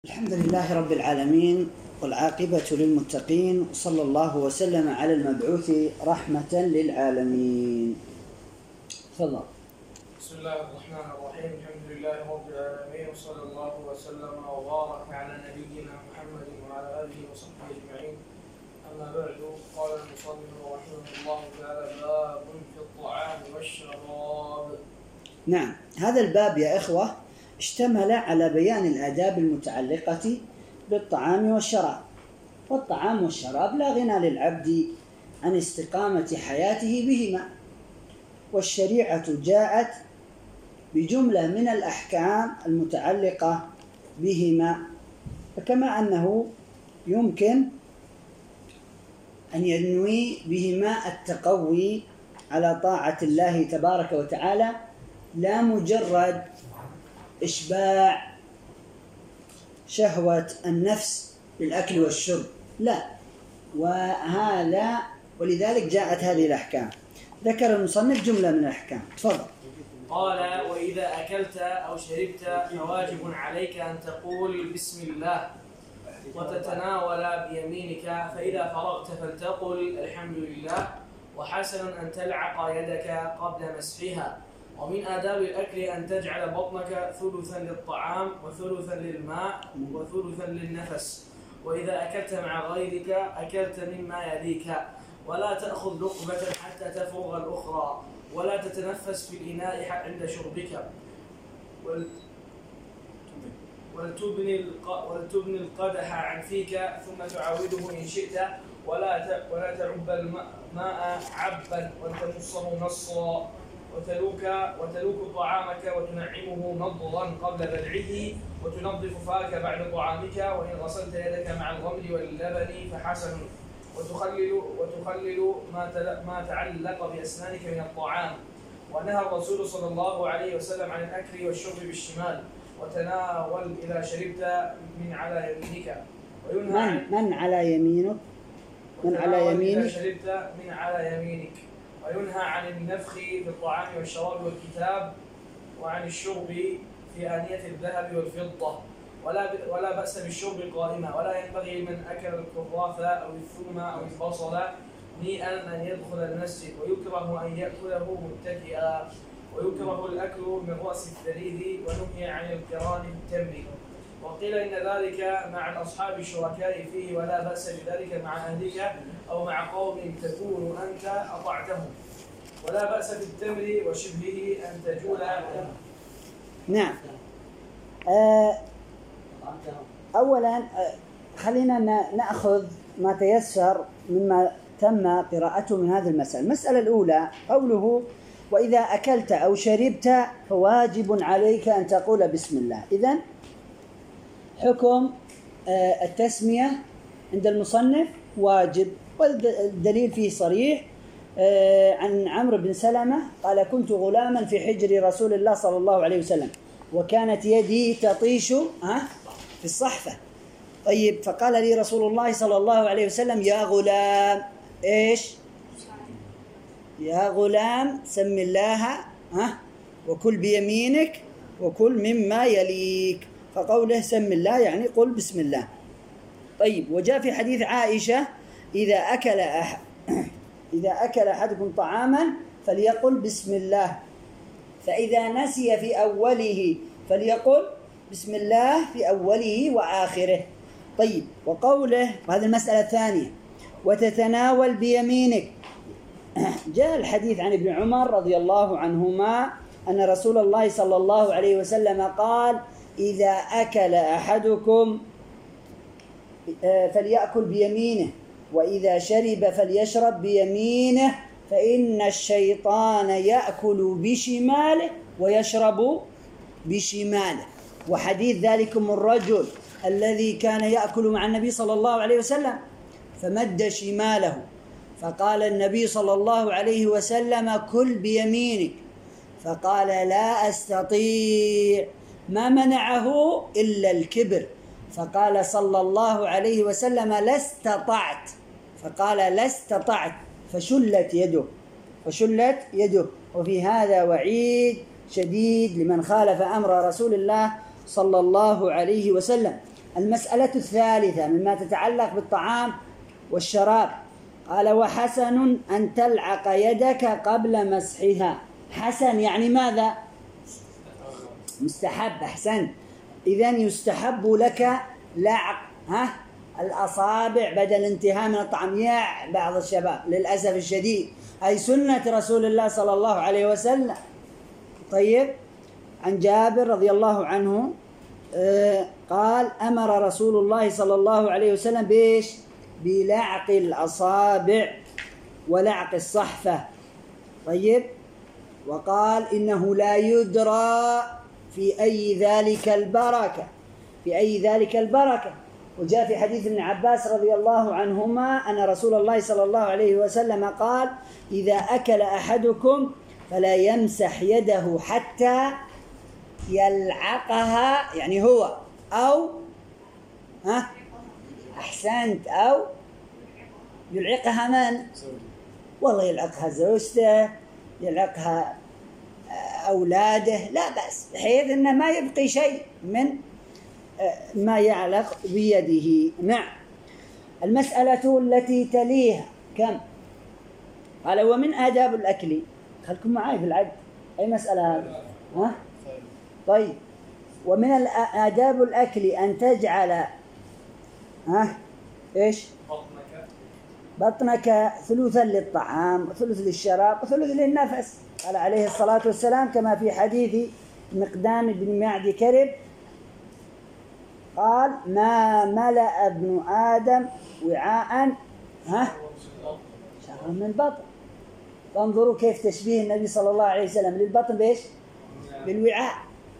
الحمد لله رب العالمين والعاقبة للمتقين، وصلى الله وسلم على المبعوث رحمة للعالمين. تفضل. بسم الله الرحمن الرحيم. الحمد لله رب العالمين، وصلى الله وسلم وبارك على نبينا محمد وعلى آله وصحبه أجمعين. أما بعد، قال المصنف رحمه الله تعالى: باب في الطعام والشراب. نعم، هذا الباب يا إخوة اشتمل على بيان الآداب المتعلقة بالطعام والشراب. والطعام والشراب لا غنى للعبد عن استقامة حياته بهما، والشريعة جاءت بجملة من الأحكام المتعلقة بهما، فكما أنه يمكن أن ينوي بهما التقوي على طاعة الله تبارك وتعالى، لا مجرد إشباع شهوة النفس بالأكل والشرب، لا، ولذلك جاءت هذه الأحكام. ذكر المصنف جملة من الأحكام. تفضل. قال: وإذا أكلت أو شربت فواجب عليك أن تقول بسم الله وتتناول بيمينك، فإذا فرغت فلتقل الحمد لله، وحسن أن تلعق يدك قبل مسحها. ومن آداب الأكل أن تجعل بطنك ثلثا للطعام وثلثا للماء وثلثا للنفس. وإذا أكلت مع غيرك أكلت مما يليك، ولا تأخذ لقمة حتى تفرغ الأخرى، ولا تتنفس في الإناء عند شربك، ولتبني القدح عن فيك ثم تعوده إن شئت، ولا تعب الماء عبا وتمصه نصا، وتلوك طعامك وتنعمه نضغا قبل بلعه، وتنظف فاك بعد طعامك، وإن غسلت يدك مع الغمر واللبن فحسن، وتخلل ما تعلق بأسنانك من الطعام. ونهى الرسول صلى الله عليه وسلم عن الأكل والشرب بالشمال، وتناول إذا شربت من على يمينك. وينهى من على يمينك؟ من على يمينك؟ إذا شربت من على يمينك. وينهى عن النفخ في الطعام والشراب والكتاب، وعن الشرب في آنية الذهب والفضة، ولا بأس بالشرب قائما. ولا ينبغي من أكل الكراث أو الثوم أو البصل نيئا أن يدخل المسجد، ويكره أن يأكله متكئا، ويكره الأكل من رأس الثريد، ونهي عن القران بالتمر. وقيل إن ذلك مع الأصحاب الشركاء فيه، ولا بأس بذلك مع أهلك أو مع قوم تكون أنت أطعتهم. ولا بأس بالتمر وشبهه أن تجول. نعم. أولا خلينا نأخذ ما تيسر مما تم قراءته من هذه المسألة. المسألة الأولى قوله: وإذا أكلت أو شربت فواجب عليك أن تقول بسم الله. إذن حكم التسمية عند المصنف واجب، والدليل فيه صريح عن عمرو بن سلمة قال: كنت غلاما في حجر رسول الله صلى الله عليه وسلم، وكانت يدي تطيش في الصحفة. طيب، فقال لي رسول الله صلى الله عليه وسلم: يا غلام، إيش؟ يا غلام سم الله وكل بيمينك وكل مما يليك. فقوله سم الله يعني قل بسم الله. طيب، وجاء في حديث عائشة: إذا أكل أحدكم طعاما فليقل بسم الله، فإذا نسي في أوله فليقل بسم الله في أوله وآخره. طيب، وقوله، وهذه المسألة الثانية: وتتناول بيمينك. جاء الحديث عن ابن عمر رضي الله عنهما أن رسول الله صلى الله عليه وسلم قال: إذا أكل أحدكم فليأكل بيمينه، وإذا شرب فليشرب بيمينه، فإن الشيطان يأكل بشماله ويشرب بشماله. وحديث ذلكم الرجل الذي كان يأكل مع النبي صلى الله عليه وسلم فمد شماله، فقال النبي صلى الله عليه وسلم: كل بيمينك، فقال: لا أستطيع، ما منعه إلا الكبر. فقال صلى الله عليه وسلم: لا استطعت، فقال: لا استطعت، فشلت يده. وفي هذا وعيد شديد لمن خالف أمر رسول الله صلى الله عليه وسلم. المسألة الثالثة مما تتعلق بالطعام والشراب، قال وحسن أن تلعق يدك قبل مسحها. حسن يعني ماذا؟ مستحب. أحسنت. إذن يستحب لك لعق الأصابع بدل الانتهاء من الطعام. يا بعض الشباب للأسف الشديد أي سنة رسول الله صلى الله عليه وسلم. طيب، عن جابر رضي الله عنه قال أمر رسول الله صلى الله عليه وسلم بإيش؟ بلعق الأصابع ولعق الصحفة. طيب، وقال إنه لا يدرى في أي ذلك البركة، في أي ذلك البركة. وجاء في حديث ابن عباس رضي الله عنهما أن رسول الله صلى الله عليه وسلم قال إذا أكل أحدكم فلا يمسح يده حتى يلعقها، يعني هو أو أحسنت، أو يلعقها من؟ والله يلعقها زوجته، يلعقها أولاده، لا بأس، بحيث أنه ما يبقي شيء من ما يعلق بيده. نعم. المسألة التي تليها كم؟ قال ومن آداب الأكل، خلكم معي في العد، أي مسألة هذه؟ طيب، ومن آداب الأكل أن تجعل إيش؟ بطنك ثلثا للطعام وثلث للشراب وثلث للنفس. قال عليه الصلاة والسلام كما في حديث مقدام بن معد كرب قال ما ملأ ابن آدم وعاء شر من البطن. فانظروا كيف تشبيه النبي صلى الله عليه وسلم للبطن بإيش؟ بالوعاء.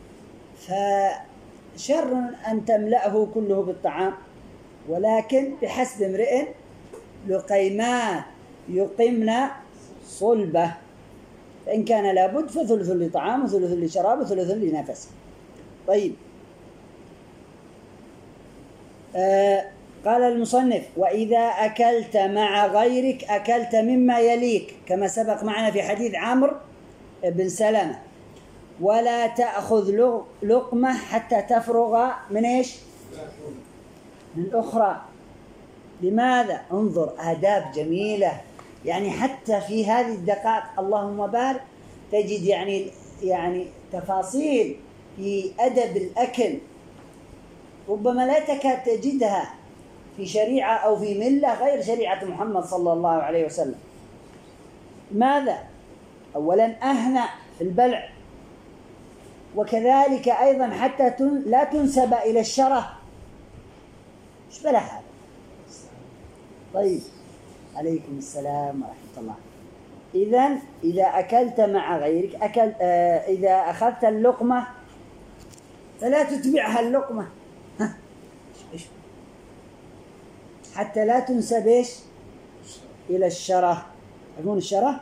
فشر أن تملأه كله بالطعام، ولكن بحسب امرئ لقيمات يقمن صلبه، فإن كان لابد فثلث لطعام وثلث لشراب وثلث لنفس. طيب، قال المصنف وإذا أكلت مع غيرك أكلت مما يليك، كما سبق معنا في حديث عمرو بن سلمة، ولا تأخذ لقمة حتى تفرغ من إيش؟ من الأخرى. لماذا؟ انظر آداب جميلة، يعني حتى في هذه الدقائق اللهم بارك تجد يعني تفاصيل في أدب الأكل ربما لا تكاد تجدها في شريعة أو في ملة غير شريعة محمد صلى الله عليه وسلم. ماذا؟ أولا أهنأ في البلع، وكذلك أيضا حتى لا تنسب إلى الشره. إيش بلا هذا؟ طيب، عليكم السلام ورحمة الله. إذن إذا أكلت مع غيرك إذا أخذت اللقمة فلا تتبعها اللقمة حتى لا تنسب إيش؟ إلى الشره. يقول الشره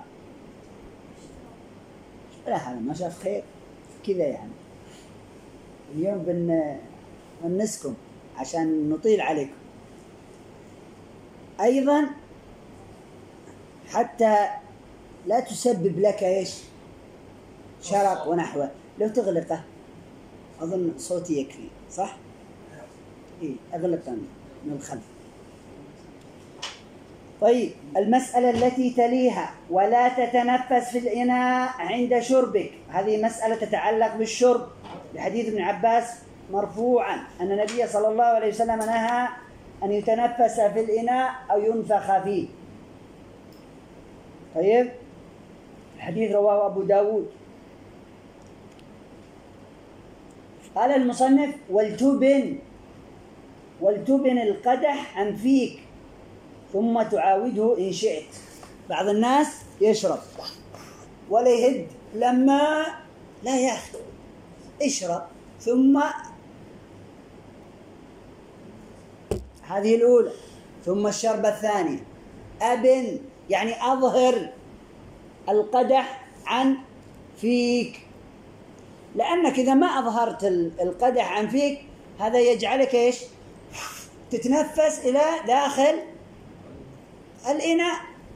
لا، هذا ما شاف خير كذا. يعني اليوم بنسكم عشان نطيل عليكم. أيضا حتى لا تسبب لك إيش؟ شرق ونحوه. لو تغلقه أظن صوتي يكفي، صح؟ إيه، أغلقه من الخلف. طيب، المسألة التي تليها ولا تتنفس في الإناء عند شربك. هذه مسألة تتعلق بالشرب، بحديث ابن عباس مرفوعا أن النبي صلى الله عليه وسلم نهى أن يتنفس في الإناء أو ينفخ فيه. طيب، الحديث رواه أبو داود. قال المصنف ولتبن القدح عن فيك ثم تعاوده إن شئت. بعض الناس يشرب ولا يهد لما لا يأخذ، اشرب ثم هذه الأولى ثم الشربة الثانية. أبن يعني أظهر القدح عن فيك، لأنك إذا ما أظهرت القدح عن فيك هذا يجعلك إيش؟ تتنفس إلى داخل الإناء،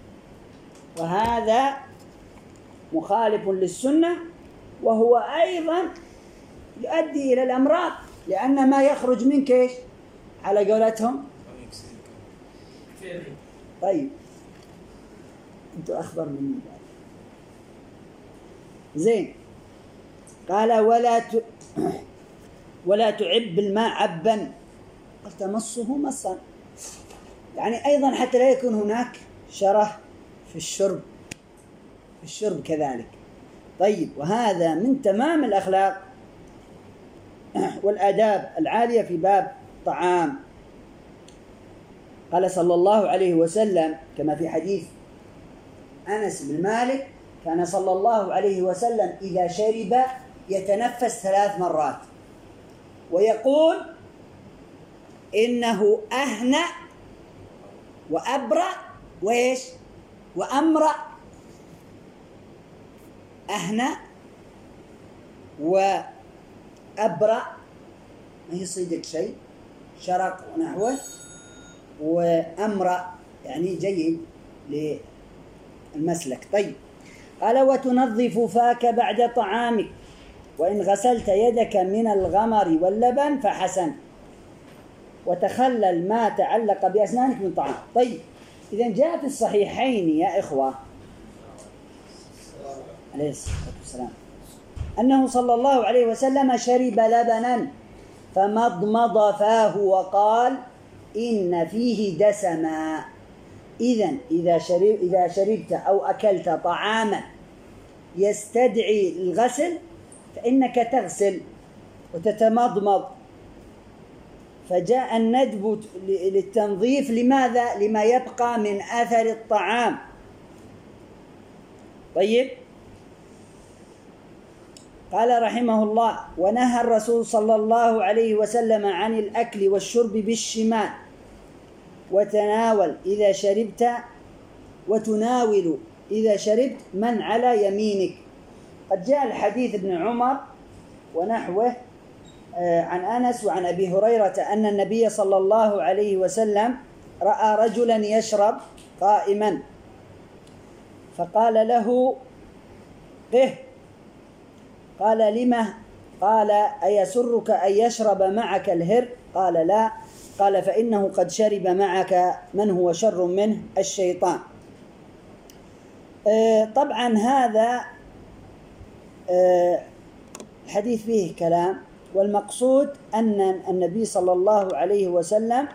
وهذا مخالف للسنة، وهو أيضا يؤدي إلى الأمراض، لأن ما يخرج منك إيش؟ على قولتهم. طيب أنتوا أخبر مني بعد. زين. قال ولا تعب الماء عبا، قال تمصه مصا، يعني أيضا حتى لا يكون هناك شره في الشرب كذلك. طيب، وهذا من تمام الأخلاق والآداب العالية في باب الطعام. قال صلى الله عليه وسلم كما في حديث أنس بن مالك: كان صلى الله عليه وسلم إذا شرب يتنفس 3 مرات ويقول: إنه أهنأ وأبرأ وإيش وأمرأ. أهنأ وأبرأ ما يصيدك شيء، شرق ونحوه، وأمرأ يعني جيد للمسلك. طيب، قال: وتنظف فاك بعد طعامك، وإن غسلت يدك من الغمر واللبن فحسن، وتخلل ما تعلق بأسنانك من طعام. طيب، إذا جاء في الصحيحين يا إخوة عليه الصلاة والسلام أنه صلى الله عليه وسلم شرب لبنا فمضمض فاه وقال: إن فيه دسما. إذن إذا شربت أو أكلت طعاما يستدعي الغسل فإنك تغسل وتتمضمض. فجاء الندب للتنظيف. لماذا؟ لما يبقى من أثر الطعام. طيب، قال رحمه الله: ونهى الرسول صلى الله عليه وسلم عن الأكل والشرب بالشمال، وتناول إذا شربت من على يمينك. قد جاء الحديث ابن عمر ونحوه عن أنس وعن أبي هريرة أن النبي صلى الله عليه وسلم رأى رجلا يشرب قائما فقال له: قه. قال: لما؟ قال: أيسرك أن يشرب معك الهر؟ قال: لا. قال: فإنه قد شرب معك من هو شر منه، الشيطان. طبعا هذا الحديث فيه كلام، والمقصود أن النبي صلى الله عليه وسلم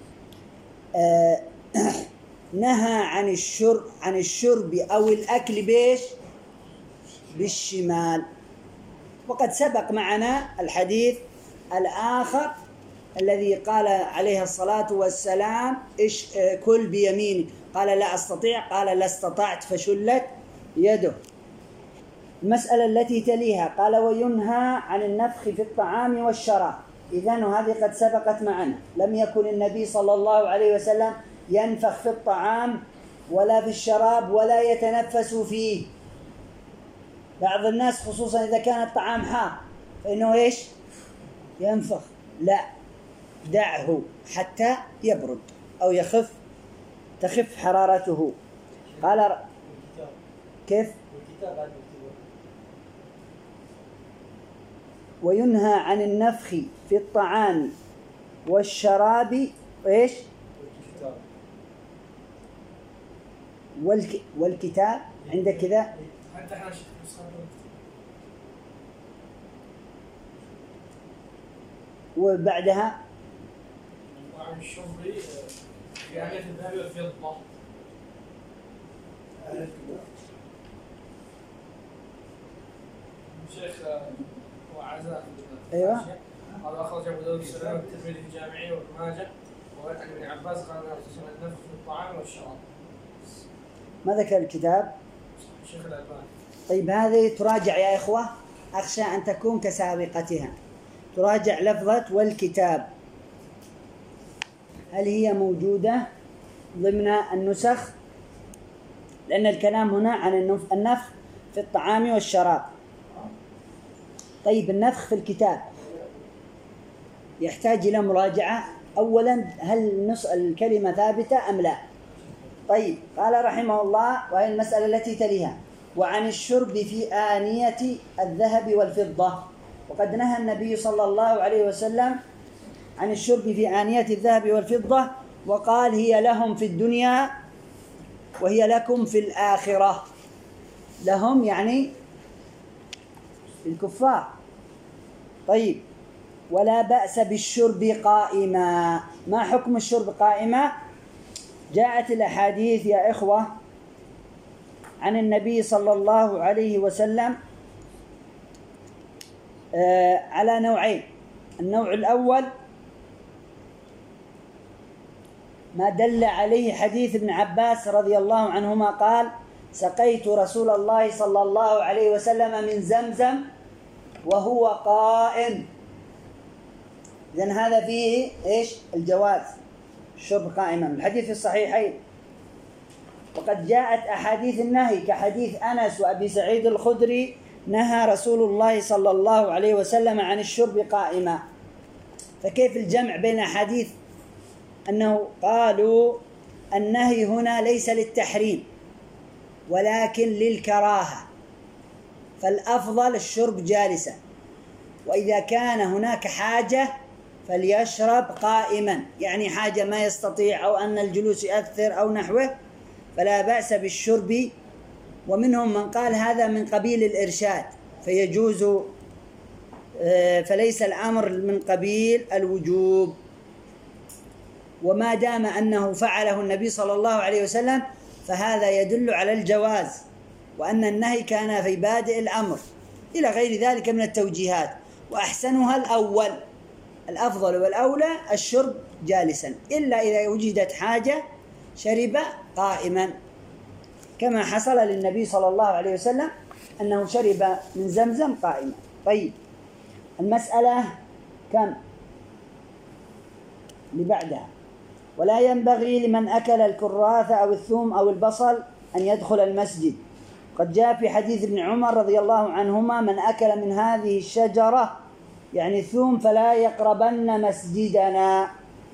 نهى عن الشرب أو الأكل بيش بالشمال. وقد سبق معنا الحديث الآخر الذي قال عليه الصلاة والسلام: كل بيمينك. قال: لا أستطيع. قال: لا استطعت، فشلت يده. المسألة التي تليها قال: وينهى عن النفخ في الطعام والشراب. إذن هذه قد سبقت معنا. لم يكن النبي صلى الله عليه وسلم ينفخ في الطعام ولا في الشراب ولا يتنفس فيه. بعض الناس خصوصا إذا كان الطعام حار فإنه إيش؟ ينفخ. لا، دعه حتى يبرد أو تخف حرارته. قال: كيف؟ وينهى عن النفخ في الطعام والشراب إيش؟ والكتاب عندك كذا. وبعدها وعن الشرب في آنية الذهب والفضة. الشيخ وعزاء. أيوة. قال: أخرج أبو داود السلام والترمذي في جامعه وابن ماجه وعن ابن عباس قال: النفخ في الطعام والشراب. ما ذكر الكتاب؟ الشيخ الألباني. طيب، هذه تراجع يا إخوة، أخشى أن تكون كسابقتها. تراجع لفظة والكتاب، هل هي موجودة ضمن النسخ؟ لأن الكلام هنا عن النفخ في الطعام والشراب. طيب، النفخ في الكتاب يحتاج إلى مراجعة. أولا، هل الكلمة ثابتة أم لا؟ طيب، قال رحمه الله: وهي المسألة التي تليها: وعن الشرب في آنية الذهب والفضة. وقد نهى النبي صلى الله عليه وسلم عن الشرب في آنية الذهب والفضة، وقال هي لهم في الدنيا وهي لكم في الآخرة. لهم يعني الكفار. طيب، ولا بأس بالشرب قائما. ما حكم الشرب قائما؟ جاءت الأحاديث يا إخوة عن النبي صلى الله عليه وسلم على نوعين. النوع الأول ما دل عليه حديث ابن عباس رضي الله عنهما قال: سقيت رسول الله صلى الله عليه وسلم من زمزم وهو قائم. إذن هذا فيه إيش؟ الجواز الشرب قائما، الحديث في الصحيحين. وقد جاءت أحاديث النهي كحديث أنس وأبي سعيد الخدري: نهى رسول الله صلى الله عليه وسلم عن الشرب قائما. فكيف الجمع بين أحاديث أنه قالوا النهي هنا ليس للتحريم ولكن للكراهة، فالأفضل الشرب جالسا، وإذا كان هناك حاجة فليشرب قائما، يعني حاجة ما يستطيع أو أن الجلوس يؤثر أو نحوه، فلا بأس بالشرب. ومنهم من قال هذا من قبيل الإرشاد فيجوز، فليس الأمر من قبيل الوجوب. وما دام أنه فعله النبي صلى الله عليه وسلم فهذا يدل على الجواز، وأن النهي كان في بادئ الأمر، إلى غير ذلك من التوجيهات. وأحسنها الأول، الأفضل والأولى الشرب جالسا، إلا إذا وجدت حاجة شرب قائما، كما حصل للنبي صلى الله عليه وسلم أنه شرب من زمزم قائما. طيب، المسألة كم اللي بعدها؟ ولا ينبغي لمن أكل الكراث أو الثوم أو البصل أن يدخل المسجد. قد جاء في حديث ابن عمر رضي الله عنهما: من أكل من هذه الشجرة يعني الثوم فلا يقربن مسجدنا.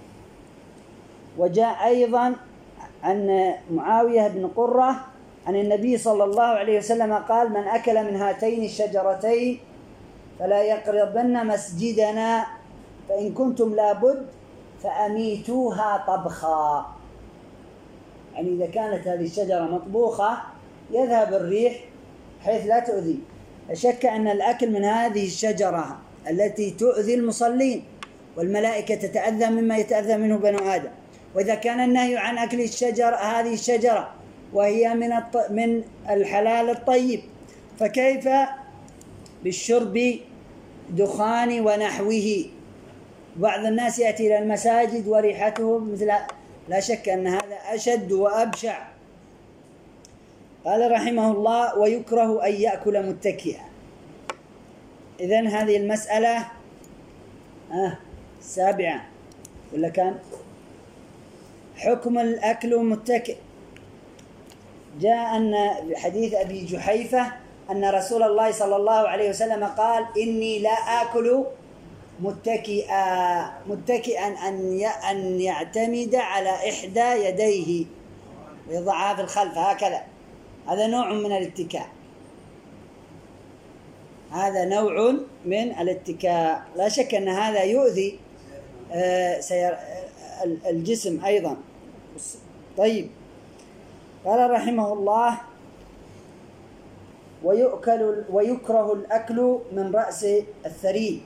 وجاء أيضا عن معاوية بن قرة عن النبي صلى الله عليه وسلم قال: من أكل من هاتين الشجرتين فلا يقربن مسجدنا، فإن كنتم لابد فأميتوها طبخا. يعني إذا كانت هذه الشجرة مطبوخة يذهب الريح حيث لا تؤذي. لا شك أن الأكل من هذه الشجرة التي تؤذي المصلين والملائكة تتأذى مما يتأذى منه بنو آدم. وإذا كان النهي عن أكل هذه الشجرة وهي من الحلال الطيب، فكيف بالشرب دخان ونحوه؟ بعض الناس يأتي إلى المساجد وريحته مثل، لا شك أن هذا أشد وأبشع. قال رحمه الله: ويكره أن يأكل متكئا. إذن هذه المسألة السابعة ولا كان؟ حكم الأكل متكئ. جاء أن حديث أبي جحيفة أن رسول الله صلى الله عليه وسلم قال: إني لا آكل متكئا أن يعتمد على إحدى يديه ويضعها في الخلف هكذا. هذا نوع من الاتكاء، هذا نوع من الاتكاء. لا شك أن هذا يؤذي الجسم أيضا. طيب، قال رحمه الله: ويكره الأكل من رأس الثريد.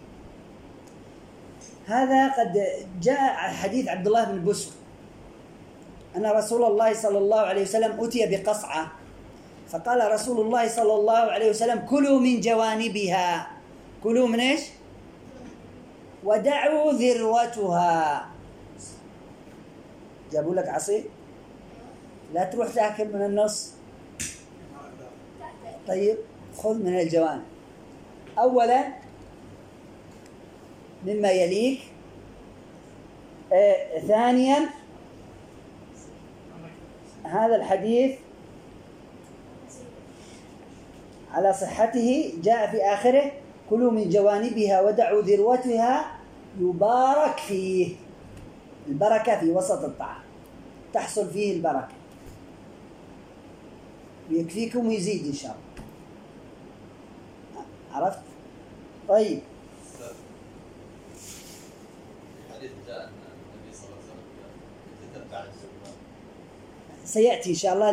هذا قد جاء حديث عبد الله بن بسر أن رسول الله صلى الله عليه وسلم أتي بقصعة، فقال رسول الله صلى الله عليه وسلم: كلوا من جوانبها. كلوا من إيش؟ ودعوا ذروتها. جابوا لك عصير، لا تروح تأكل من النص. طيب، خذ من الجوانب. أولا مما يليك. ثانيا هذا الحديث على صحته جاء في آخره: كلوا من جوانبها ودعوا ذروتها يبارك فيه. البركة في وسط الطعام، تحصل فيه البركة، يكفيكم ويزيد إن شاء الله. عرفت؟ طيب، حديث سيأتي إن شاء الله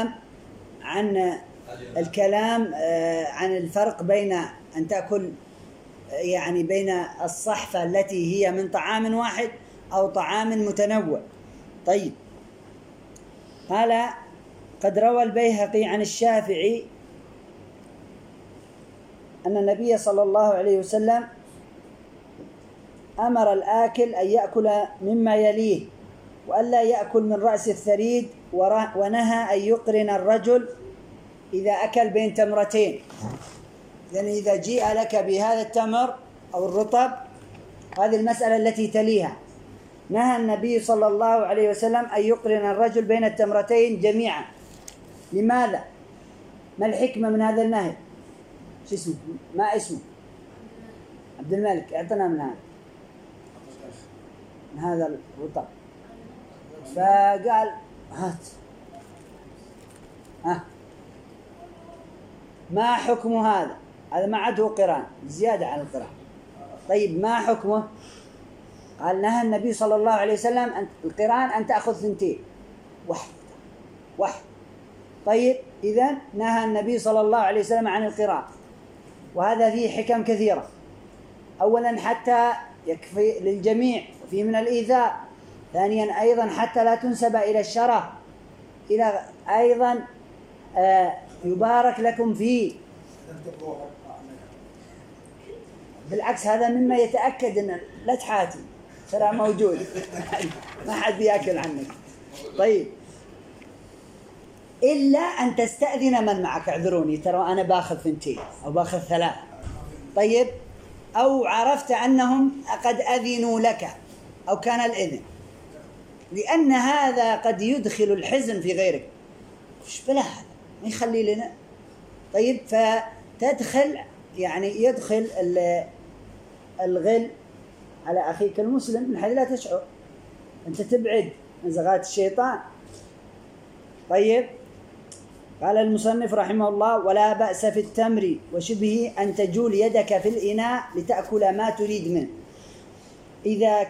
الكلام عن الفرق بين أن تأكل يعني بين الصحفة التي هي من طعام واحد أو طعام متنوع. طيب، قال: قد روى البيهقي عن الشافعي أن النبي صلى الله عليه وسلم أمر الآكل أن يأكل مما يليه وألا يأكل من رأس الثريد، ونهى أن يقرن الرجل إذا أكل بين تمرتين. يعني إذا جيء لك بهذا التمر أو الرطب، هذه المسألة التي تليها، نهى النبي صلى الله عليه وسلم أن يقرن الرجل بين التمرتين جميعا. لماذا؟ ما الحكمة من هذا النهي؟ شو اسمه؟ ما اسمه؟ عبد الملك، اعطنا من هذا الرطب. فقال: هات. ما حكم هذا؟ هذا ما عاد هو قران، زيادة على القران. طيب، ما حكمه؟ قال: نهى النبي صلى الله عليه وسلم القران أن تأخذ 2 واحد. طيب، إذن نهى النبي صلى الله عليه وسلم عن القران، وهذا فيه حكم كثيرة. أولا حتى يكفي للجميع وفيه من الإيذاء. ثانيا أيضا حتى لا تنسب إلى الشرع، إلى أيضا يبارك لكم فيه. بالعكس، هذا مما يتأكد أن لا تحاتي ترى موجود ما حد بيأكل عنك. طيب، إلا أن تستأذن من معك: اعذروني ترى أنا باخذ 2 أو باخذ 3. طيب، أو عرفت أنهم قد أذنوا لك أو كان الإذن، لأن هذا قد يدخل الحزن في غيرك. إيش بلا هذا ما يخلي لنا. طيب، فتدخل يعني يدخل الغل على أخيك المسلم من حيث لا تشعر، أنت تبعد نزغات الشيطان. طيب، قال المصنف رحمه الله: ولا بأس في التمر وشبهه أن تجول يدك في الإناء لتأكل ما تريد منه إذا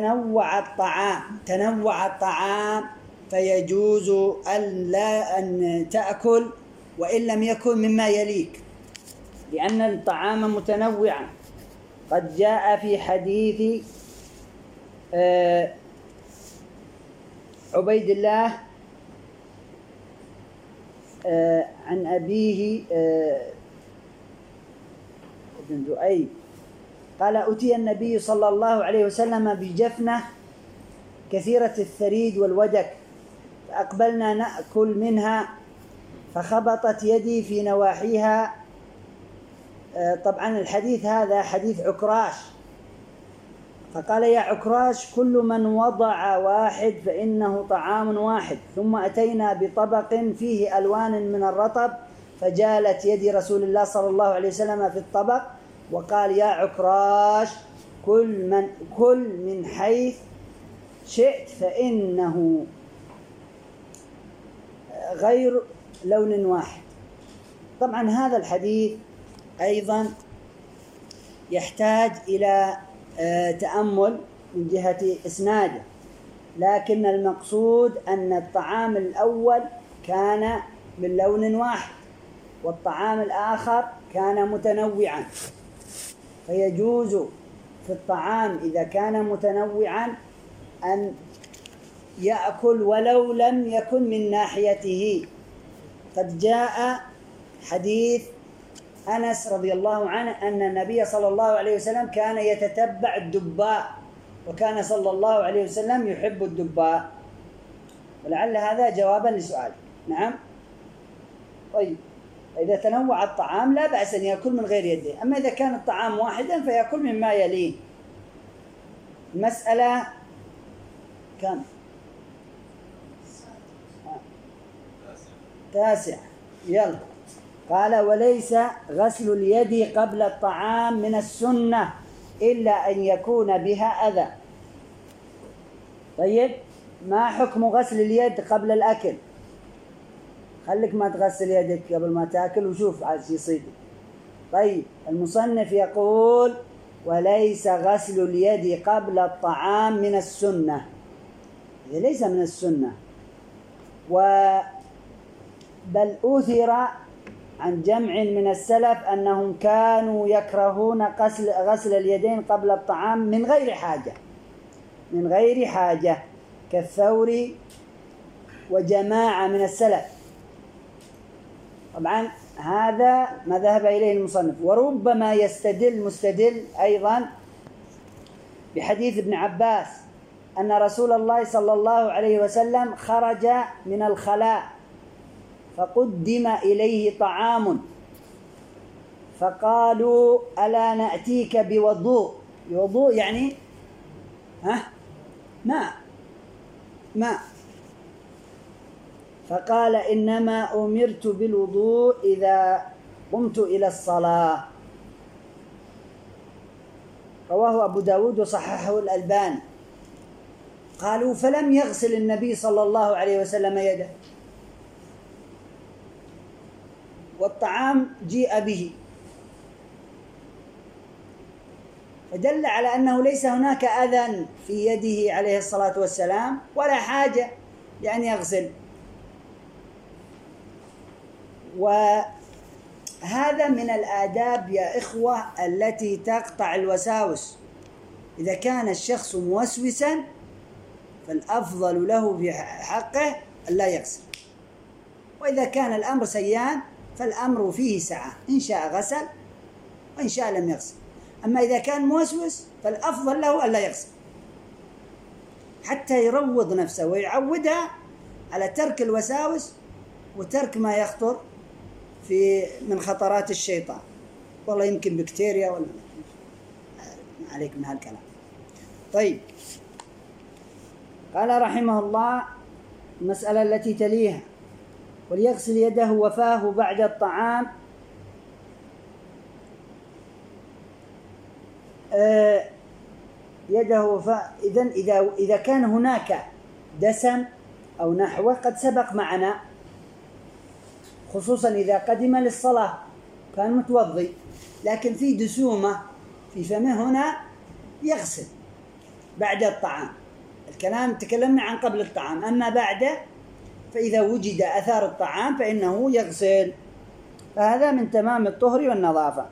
تنوع الطعام فيجوز أن تأكل وإن لم يكن مما يليك، لأن الطعام متنوعا. قد جاء في حديث عبيد الله عن أبيه ابن ذؤيب قال: أتي النبي صلى الله عليه وسلم بجفنة كثيرة الثريد والودك، فأقبلنا نأكل منها فخبطت يدي في نواحيها. طبعا الحديث هذا حديث عكراش. فقال: يا عكراش، كل من وضع واحد فإنه طعام واحد. ثم أتينا بطبق فيه ألوان من الرطب، فجالت يد رسول الله صلى الله عليه وسلم في الطبق وقال: يا عكراش، كل من حيث شئت فإنه غير لون واحد. طبعا هذا الحديث أيضا يحتاج إلى تأمل من جهة إسناده، لكن المقصود أن الطعام الأول كان من لون واحد والطعام الآخر كان متنوعا، فيجوز في الطعام إذا كان متنوعا أن يأكل ولو لم يكن من ناحيته. قد جاء حديث أنس رضي الله عنه أن النبي صلى الله عليه وسلم كان يتتبع الدباء، وكان صلى الله عليه وسلم يحب الدباء، ولعل هذا جوابا لسؤال. نعم. طيب، إذا تنوع الطعام لا بأس أن يأكل من غير يده، أما إذا كان الطعام واحدا فيأكل مما يليه. المسألة كم؟ 9. يلا. قال: وليس غسل اليد قبل الطعام من السنة إلا أن يكون بها أذى. طيب، ما حكم غسل اليد قبل الأكل؟ خليك ما تغسل يدك قبل ما تأكل وشوف عاد يصير. طيب، المصنف يقول: وليس غسل اليد قبل الطعام من السنة. إذا ليس من السنة بل أثر عن جمع من السلف أنهم كانوا يكرهون غسل اليدين قبل الطعام من غير حاجة كالثوري وجماعة من السلف. طبعا هذا ما ذهب إليه المصنف. وربما مستدل أيضا بحديث ابن عباس أن رسول الله صلى الله عليه وسلم خرج من الخلاء فقدم إليه طعام فقالوا ألا نأتيك بوضوء. وضوء يعني ماء. فقال إنما أمرت بالوضوء إذا قمت إلى الصلاة. رواه أبو داود وصححه الألباني. قالوا فلم يغسل النبي صلى الله عليه وسلم يده والطعام جيء به، فدل على أنه ليس هناك أذى في يده عليه الصلاة والسلام ولا حاجة لأن يغسل. وهذا من الآداب يا إخوة التي تقطع الوساوس. إذا كان الشخص موسوسا فالأفضل له في حقه ألا يغسل، وإذا كان الأمر سيان فالأمر فيه سعة، إن شاء غسل وإن شاء لم يغسل. أما إذا كان موسوس فالأفضل له ألا يغسل حتى يروض نفسه ويعودها على ترك الوساوس وترك ما يخطر من خطرات الشيطان. والله يمكن بكتيريا ولا ما عليك من هالكلام. طيب، قال رحمه الله المسألة التي تليها: وليغسل يده وفاه بعد الطعام يده وفاه. إذا كان هناك دسم أو نحوه قد سبق معنا، خصوصا إذا قدم للصلاة كان متوضي لكن في دسومة في فمه، هنا يغسل بعد الطعام. الكلام تكلمنا عن قبل الطعام، أما بعده فإذا وجد أثار الطعام فإنه يغسل، فهذا من تمام الطهر والنظافة.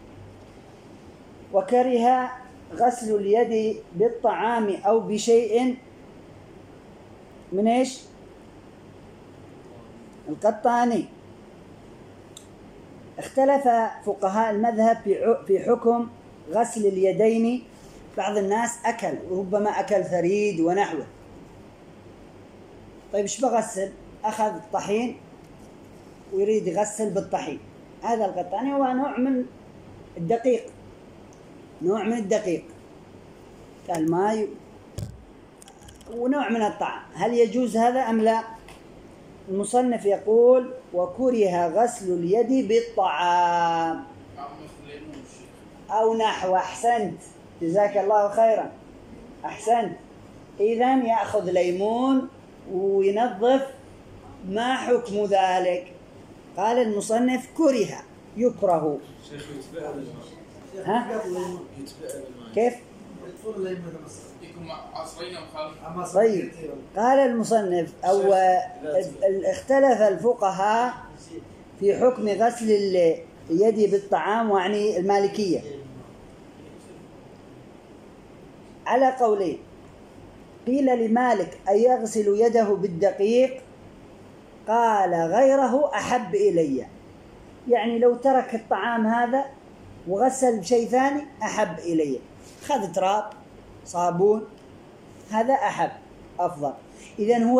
وكره غسل اليد بالطعام أو بشيء من إيش؟ القطاني. اختلف فقهاء المذهب في حكم غسل اليدين. بعض الناس أكل، وربما أكل ثريد ونحوه. طيب إيش بغسل؟ أخذ طحين ويريد يغسل بالطحين. هذا القطاني هو نوع من الدقيق كالماء ونوع من الطعام. هل يجوز هذا أم لا؟ المصنف يقول: وكره غسل اليد بالطعام أو نحو. أحسنت، جزاك الله خيرا، أحسنت. إذن يأخذ ليمون وينظف. ما حكم ذلك؟ قال المصنف: كره، يكره. ها؟ كيف؟ طيب، قال المصنف أو اختلف الفقهاء في حكم غسل اليد بالطعام، وعني المالكية، على قولين. قيل لمالك: أن يغسل يده بالدقيق؟ قال: غيره أحب إلي، يعني لو ترك الطعام هذا وغسل بشيء ثاني أحب إلي. خذ تراب صابون، هذا أحب أفضل. إذن هو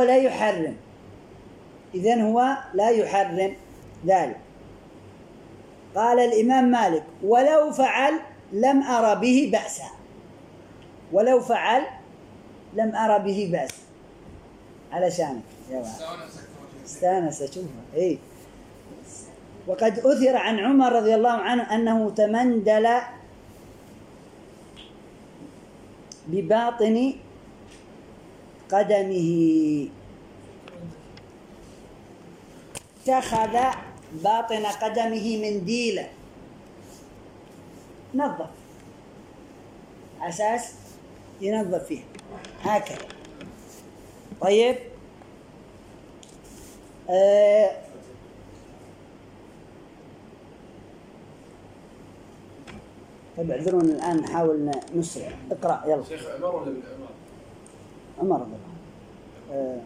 لا يحرم ذلك. قال الإمام مالك: ولو فعل لم أرى به بأسا. ولو فعل لم أرى به بأس. علشان استانس أشوفها. إيه. وقد أثر عن عمر رضي الله عنه أنه تمندل بباطن قدمه، اتخذ باطن قدمه منديلا، نظف أساس ينظف فيه هكذا. طيب، طيب اعذروني الآن نحاول نسرع. اقرأ يلا. شيخ عمر ولا ابن عمر؟ عمر رضي الله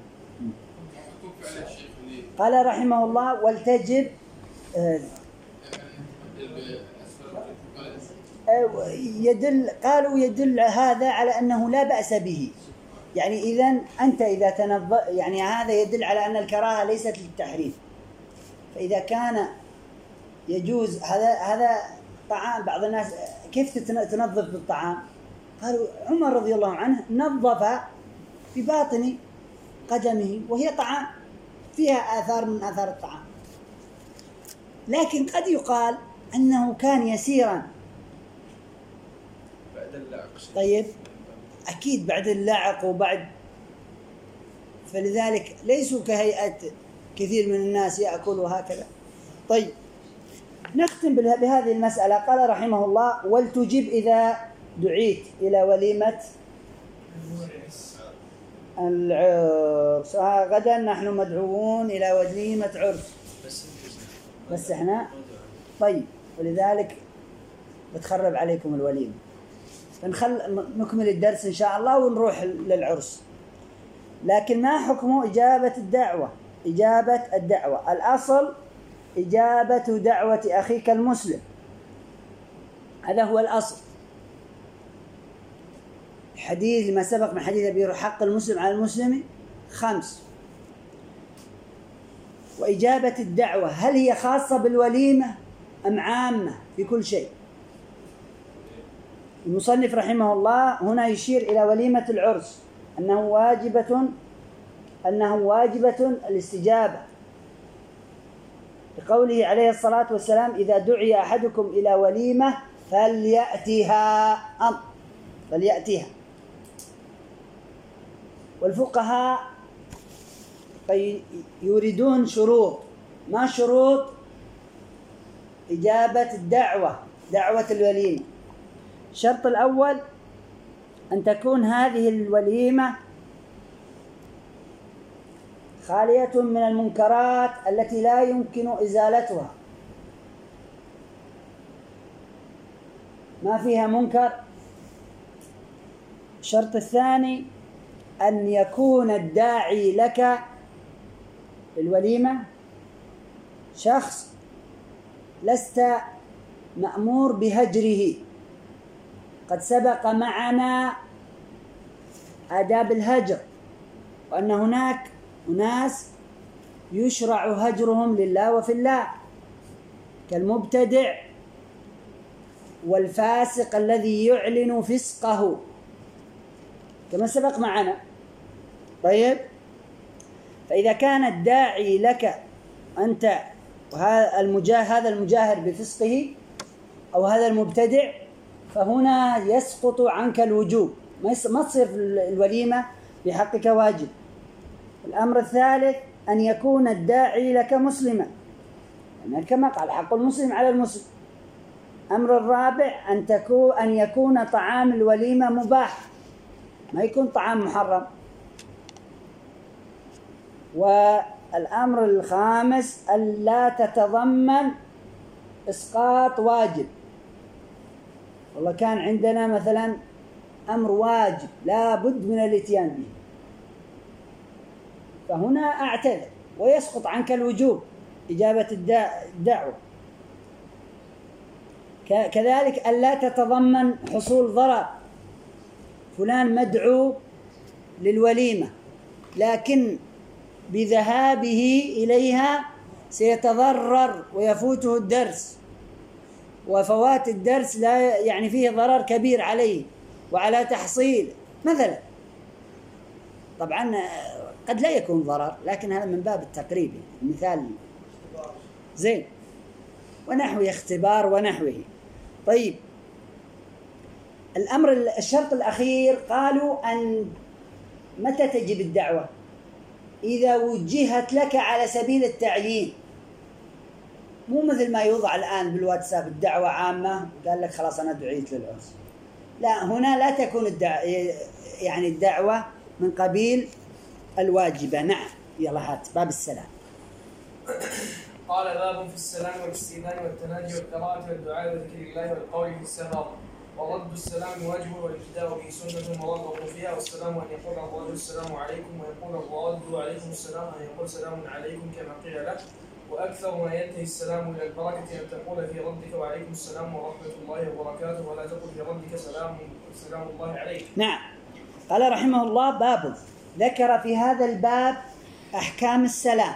قال رحمه الله ولتجب قالوا يدل هذا على أنه لا بأس به. يعني إذا تنظف، يعني هذا يدل على أن الكراهة ليست للتحريم. فإذا كان يجوز هذا طعام، بعض الناس كيف تنظف بالطعام؟ قالوا عمر رضي الله عنه نظف في باطن قدمه وهي طعام فيها آثار من آثار الطعام، لكن قد يقال أنه كان يسيرا بعد اللعق. طيب أكيد بعد اللعق وبعد، فلذلك ليسوا كهيئة كثير من الناس يأكلوا هكذا. طيب نختم بهذه المسألة. قال رحمه الله ولتجب إذا دعيت إلى وليمة العرس. غدا نحن مدعوون إلى وليمة عرس بس احنا طيب، ولذلك بتخرب عليكم الوليمة. نكمل الدرس إن شاء الله ونروح للعرس. لكن ما حكم إجابة الدعوة؟ إجابة الدعوة الأصل إجابة دعوة أخيك المسلم، هذا هو الأصل. حديث لما سبق من حديث أبي حق المسلم على المسلم 5. وإجابة الدعوة هل هي خاصة بالوليمة أم عامة في كل شيء؟ المصنف رحمه الله هنا يشير إلى وليمة العرس أنه واجبة الاستجابة، بقوله عليه الصلاة والسلام إذا دعي أحدكم إلى وليمة فليأتها. والفقهاء يريدون شروط. ما شروط إجابة دعوة الوليمة؟ الشرط الأول أن تكون هذه الوليمة خالية من المنكرات التي لا يمكن إزالتها، ما فيها منكر. الشرط الثاني أن يكون الداعي لك للوليمة شخص لست مأمور بهجره. قد سبق معنا آداب الهجر، وأن هناك أناس يشرع هجرهم لله وفي الله، كالمبتدع والفاسق الذي يعلن فسقه كما سبق معنا. طيب فإذا كان الداعي لك أنت هذا المجاهر بفسقه أو هذا المبتدع، فهنا يسقط عنك الوجوب، ما تصير الوليمة بحقك واجب. الأمر الثالث أن يكون الداعي لك مسلما، يعني كما قال حق المسلم على المسلم. الأمر الرابع أن يكون طعام الوليمة مباح، ما يكون طعام محرم. والأمر الخامس ألا تتضمن إسقاط واجب. والله كان عندنا مثلا أمر واجب لا بد من الاتيان به، فهنا أعتذر ويسقط عنك الوجوب إجابة الدعوة. كذلك ألا تتضمن حصول ضرر. فلان مدعو للوليمة لكن بذهابه إليها سيتضرر ويفوته الدرس، وفوات الدرس لا يعني فيه ضرر كبير عليه وعلى تحصيل مثلا. طبعا قد لا يكون ضرر، لكن هذا من باب التقريب، مثال زين ونحوه، اختبار ونحوه. طيب الشرط الأخير قالوا أن متى تجب الدعوة؟ إذا وجهت لك على سبيل التعيين، مو مثل ما يوضع الآن بالواتساب الدعوة عامة قال لك خلاص أنا دعيت للعرس. لا، هنا لا تكون الدعوة من قبيل الواجبة. نعم، يلا هات باب السلام. قال باب في السلام والاستئذان والتناجي والقراءة والدعاء وذكر الله والقول في السفر. ورد السلام واجب والابتداء به سنة ورغب فيها. والسلام أن يقول الرجل السلام عليكم، ويقول الراد عليكم السلام أن يقول سلام عليكم كما قيل له. وأكثر ما ينتهي السلام إلى البركة أن تقول في ردك وعليكم السلام ورحمة الله وبركاته، ولا تقل في ردك سلام الله عليك. نعم. قال رحمه الله: باب ذكر في هذا الباب أحكام السلام،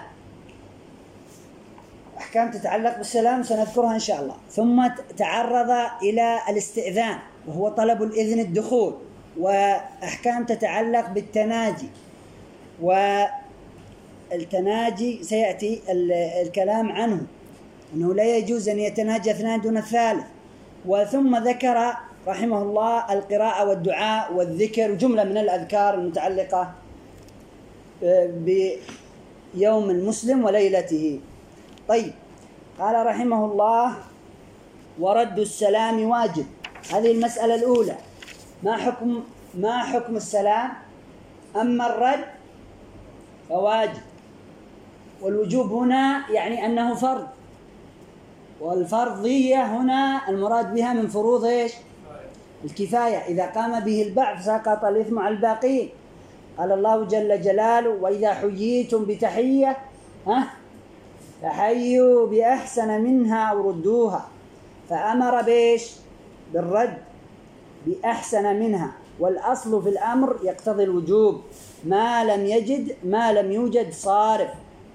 أحكام تتعلق بالسلام سنذكرها إن شاء الله. ثم تعرض إلى الاستئذان وهو طلب الإذن الدخول، وأحكام تتعلق بالتناجي، والتناجي سيأتي الكلام عنه أنه لا يجوز أن يتناجى اثنان دون الثالث. وثم ذكر رحمه الله القراءة والدعاء والذكر وجملة من الأذكار المتعلقة بيوم المسلم وليلته. طيب، قال رحمه الله: ورد السلام واجب. هذه المسألة الأولى، ما حكم السلام؟ أما الرد فواجب، والوجوب هنا يعني أنه فرض، والفرضية هنا المراد بها من فروض إيش؟ الكفاية. إذا قام به البعض سقط الإثم على الباقين. قال الله جل جلاله: وإذا حييتم بتحية فحيوا بأحسن منها أو ردوها. فأمر بإيش؟ بالرد بأحسن منها، والأصل في الأمر يقتضي الوجوب ما لم يوجد صارف.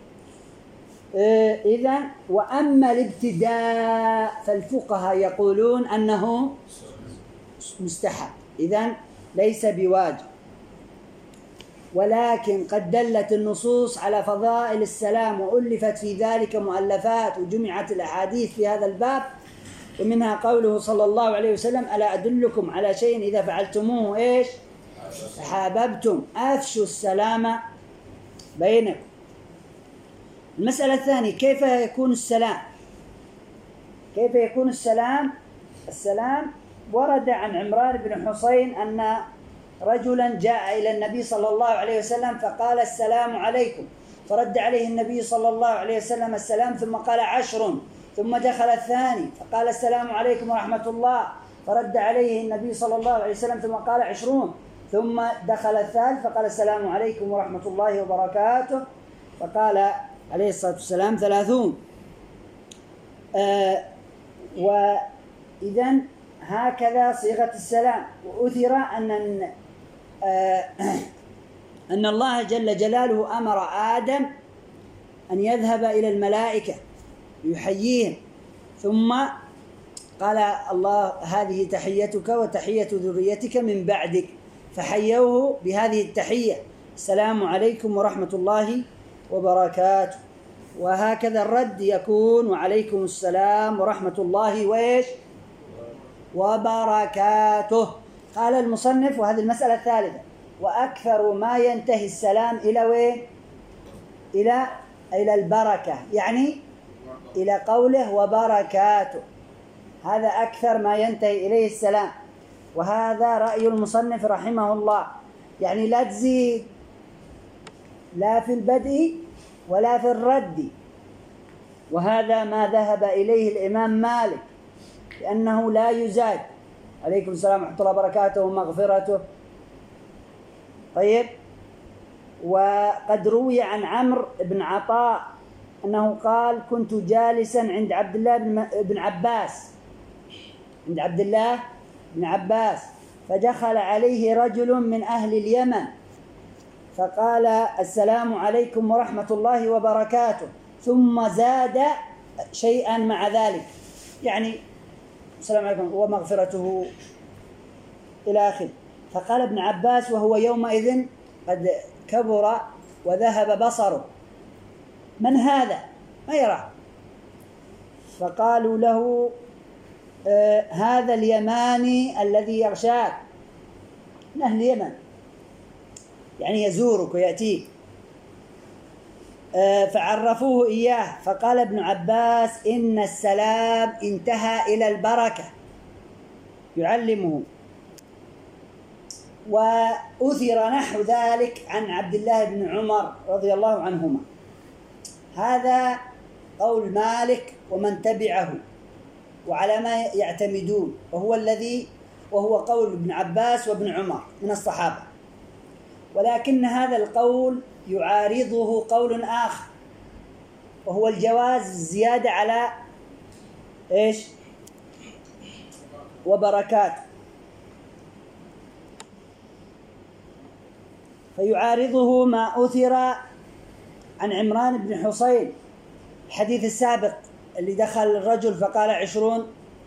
إذن وأما الابتداء فالفقهاء يقولون أنه مستحب، إذن ليس بواجب. ولكن قد دلت النصوص على فضائل السلام، وألفت في ذلك مؤلفات، وجمعت الأحاديث في هذا الباب، ومنها قوله صلى الله عليه وسلم: ألا أدلكم على شيء إذا فعلتموه إيش؟ تحاببتم، أفشوا السلام بينكم. المسألة الثانية: كيف يكون السلام؟ كيف يكون السلام؟ السلام ورد عن عمران بن حسين أن رجلا جاء إلى النبي صلى الله عليه وسلم فقال: السلام عليكم، فرد عليه النبي صلى الله عليه وسلم السلام، ثم قال 10، ثم دخل الثاني فقال: السلام عليكم ورحمة الله، فرد عليه النبي صلى الله عليه وسلم ثم قال 20، ثم دخل الثالث فقال: السلام عليكم ورحمة الله وبركاته، فقال عليه الصلاة والسلام 30. وإذن هكذا صيغة السلام. وأثر أن الله جل جلاله أمر آدم أن يذهب إلى الملائكة يحييهم، ثم قال الله: هذه تحيتك وتحية ذريتك من بعدك، فحيوه بهذه التحية: السلام عليكم ورحمة الله وبركاته. وهكذا الرد يكون: وعليكم السلام ورحمة الله وإيش؟ وبركاته. قال المصنف، وهذه المسألة الثالثة: وأكثر ما ينتهي السلام إلى وين؟ إلى البركة، يعني إلى قوله وبركاته، هذا أكثر ما ينتهي إليه السلام. وهذا رأي المصنف رحمه الله، يعني لا تزيد لا في البدء ولا في الرد. وهذا ما ذهب إليه الإمام مالك، لأنه لا يزاد. عليكم السلام ورحمة الله وبركاته ومغفرته. طيب، وقد روي عن عمرو بن عطاء أنه قال: كنت جالسا عند عبد الله بن عباس فدخل عليه رجل من أهل اليمن فقال: السلام عليكم ورحمة الله وبركاته، ثم زاد شيئا مع ذلك، يعني السلام عليكم ومغفرته إلى آخره. فقال ابن عباس وهو يومئذ قد كبر وذهب بصره: من هذا؟ ما يرى. فقالوا له: هذا اليماني الذي يغشاك، من أهل اليمن، يعني يزورك ويأتيك. فعرفوه إياه، فقال ابن عباس: إن السلام انتهى إلى البركة، يعلمه. وأثر نحو ذلك عن عبد الله بن عمر رضي الله عنهما. هذا قول مالك ومن تبعه وعلى ما يعتمدون، وهو قول ابن عباس وابن عمر من الصحابة. ولكن هذا القول يعارضه قول آخر، وهو الجواز الزيادة على إيش؟ وبركات. فيعارضه ما أثر عن عمران بن حصين الحديث السابق اللي دخل الرجل فقال 20،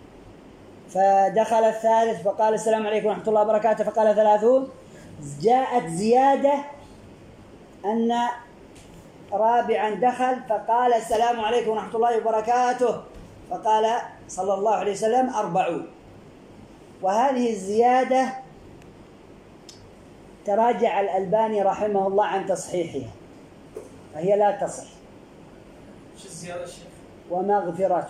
فدخل الثالث فقال السلام عليكم ورحمة الله وبركاته فقال 30. جاءت زيادة أن رابعا دخل فقال السلام عليكم ورحمة الله وبركاته فقال صلى الله عليه وسلم 40. وهذه الزيادة تراجع الألباني رحمه الله عن تصحيحها، فهي لا تصح. شو الزيادة الشيخ؟ ومغفرته.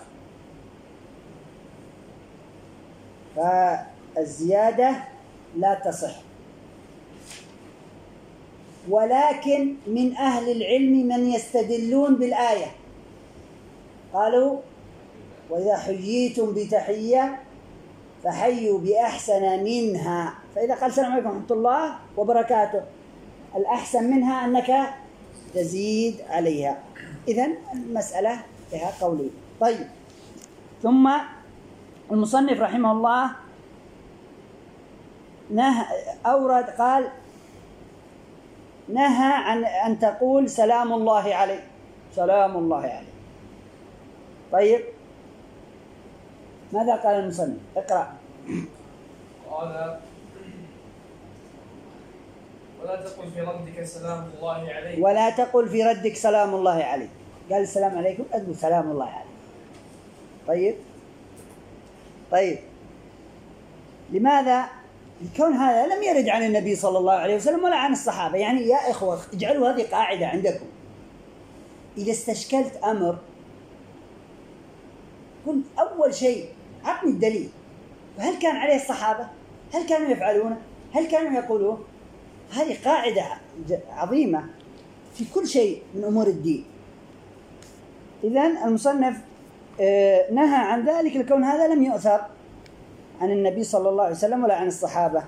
فالزيادة لا تصح. ولكن من أهل العلم من يستدلون بالآية، قالوا وإذا حييتم بتحية فحيوا بأحسن منها. فإذا قال السلام عليكم ورحمة الله وبركاته، الأحسن منها أنك تزيد عليها. إذن المسألة لها قولين. طيب، ثم المصنف رحمه الله قال نهى عن أن تقول سلام الله عليك، سلام الله عليك. طيب، ماذا قال المصنف؟ اقرأ. قال ولا تقل في ردك سلام الله عليك. ولا تقل في ردك سلام الله عليك. قال السلام عليكم، أقول سلام الله عليك. طيب، لماذا؟ لكون هذا لم يرد عن النبي صلى الله عليه وسلم ولا عن الصحابة. يعني يا إخوة اجعلوا هذه قاعدة عندكم، إذا استشكلت أمر قل أول شيء عطني الدليل. وهل كان عليه الصحابة؟ هل كانوا يفعلونه؟ هل كانوا يقولون؟ هذه قاعدة عظيمة في كل شيء من أمور الدين. إذن المصنف نهى عن ذلك لكون هذا لم يؤثر عن النبي صلى الله عليه وسلم ولا عن الصحابة.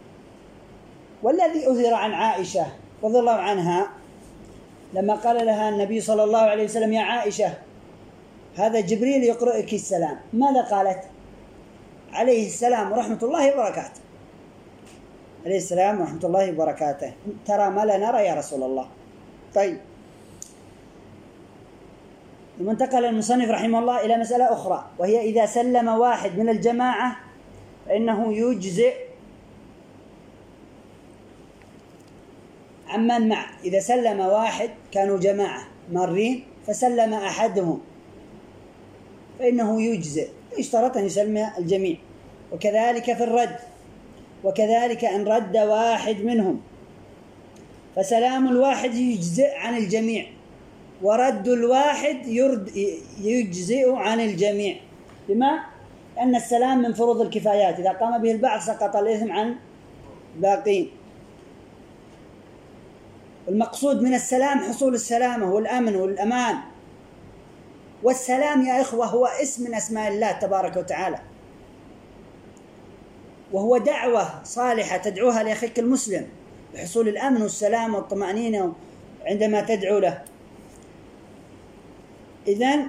والذي أثر عن عائشة رضي الله عنها لما قال لها النبي صلى الله عليه وسلم يا عائشة هذا جبريل يقرئك السلام، ماذا قالت؟ عليه السلام ورحمة الله وبركاته. عليه السلام ورحمة الله وبركاته. ترى ما لا نرى يا رسول الله. طيب، ثم انتقل المصنف رحمه الله إلى مسألة أخرى، وهي إذا سلم واحد من الجماعة فإنه يجزئ عمن معه. إذا سلم واحد، كانوا جماعة مارين فسلم أحدهم فإنه يجزئ، يشترط أن يسلم الجميع. وكذلك في الرد، وكذلك إن رد واحد منهم فسلام الواحد يجزئ عن الجميع، ورد الواحد يجزئ عن الجميع. لما؟ لأن السلام من فروض الكفايات، إذا قام به البعض سقط الإثم عن الباقين. المقصود من السلام حصول السلامة والأمن والأمان. والسلام يا إخوة هو اسم من أسماء الله تبارك وتعالى، وهو دعوة صالحة تدعوها لأخيك المسلم بحصول الأمن والسلام والطمأنينة عندما تدعو له. إذن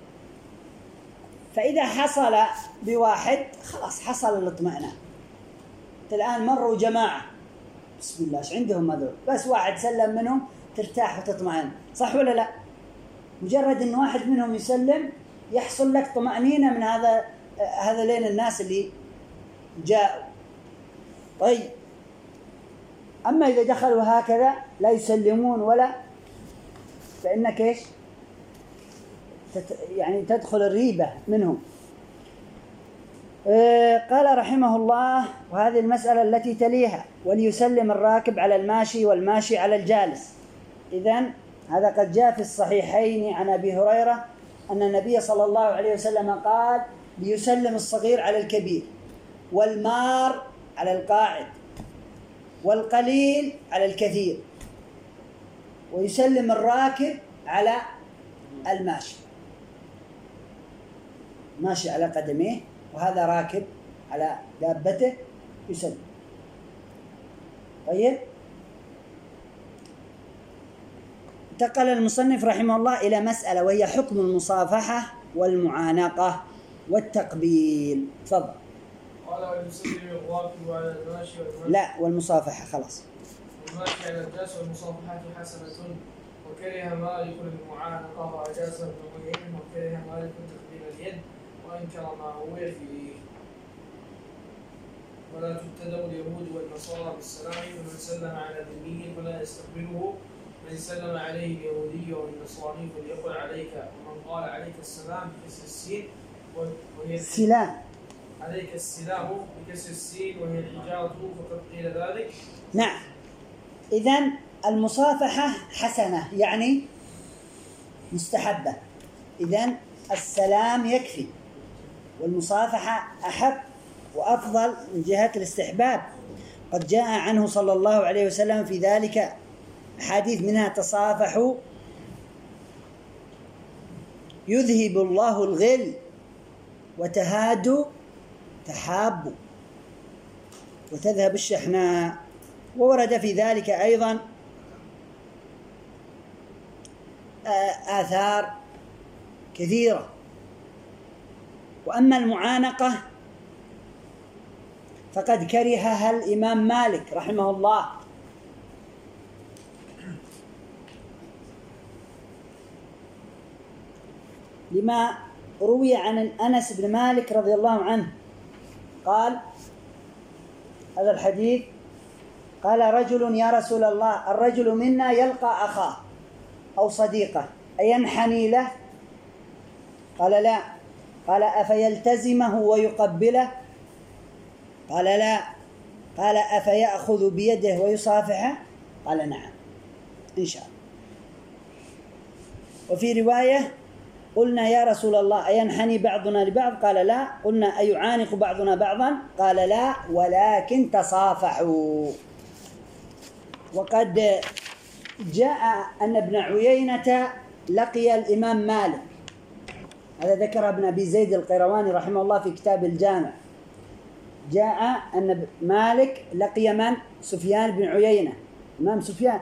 فإذا حصل بواحد خلاص حصل الاطمئنان. الآن مروا جماعة بسم الله ايش عندهم هذول، بس واحد سلم منهم ترتاح وتطمئن، صح ولا لا؟ مجرد ان واحد منهم يسلم يحصل لك طمأنينة من هذين الناس اللي جاءوا. طيب، اما اذا دخلوا هكذا لا يسلمون ولا، فانك ايش؟ يعني تدخل الريبة منهم. قال رحمه الله وهذه المسألة التي تليها وليسلم الراكب على الماشي والماشي على الجالس. إذن هذا قد جاء في الصحيحين عن أبي هريرة أن النبي صلى الله عليه وسلم قال ليسلم الصغير على الكبير، والمار على القاعد، والقليل على الكثير، ويسلم الراكب على الماشي. ماشي على قدميه وهذا راكب على دابته يسلم. طيب، انتقل المصنف رحمه الله إلى مسألة وهي حكم المصافحة والمعانقة والتقبيل. تفضل. قال ويسلم الراكب على الماشي لا، والمصافحة خلاص. والماشي على الجالس والمصافحة حسنة، وكره مالك المعانقة وأجاز ابن عيينة، وكره مالك تقبيل اليد وأنكر ما هو فيه. ولا تبتدأ اليهود والنصارى بالسلام، فمن سلم على ذمي فلا يستقبله، من سلم عليه اليهودي والنصراني فليقل عليك، ومن قال عليك السلام بكسر السين وهي السلام، عليك السلام بكسر السين وهي الحجارة فقد قيل ذلك. نعم. إذن المصافحة حسنة يعني مستحبة، إذن السلام يكفي، والمصافحة أحب وأفضل من جهة الاستحباب. قد جاء عنه صلى الله عليه وسلم في ذلك حديث منها تصافحوا يذهب الله الغل وتهادوا تحابوا وتذهب الشحناء. وورد في ذلك أيضا آثار كثيرة. وأما المعانقة فقد كرهها الإمام مالك رحمه الله، لما روي عن أنس بن مالك رضي الله عنه قال هذا الحديث: قال رجل يا رسول الله الرجل منا يلقى أخاه أو صديقه أينحني له؟ قال لا. قال أفيلتزمه ويقبله؟ قال لا. قال أفيأخذ بيده ويصافحه؟ قال نعم إن شاء الله. وفي رواية: قلنا يا رسول الله أينحني بعضنا لبعض؟ قال لا. قلنا أيعانق بعضنا بعضا؟ قال لا، ولكن تصافحوا. وقد جاء أن ابن عيينة لقي الإمام مالك، هذا ذكر ابن أبي زيد القيرواني رحمه الله في كتاب الجامع. جاء أن مالك لقي من؟ سفيان بن عيينة، إمام سفيان،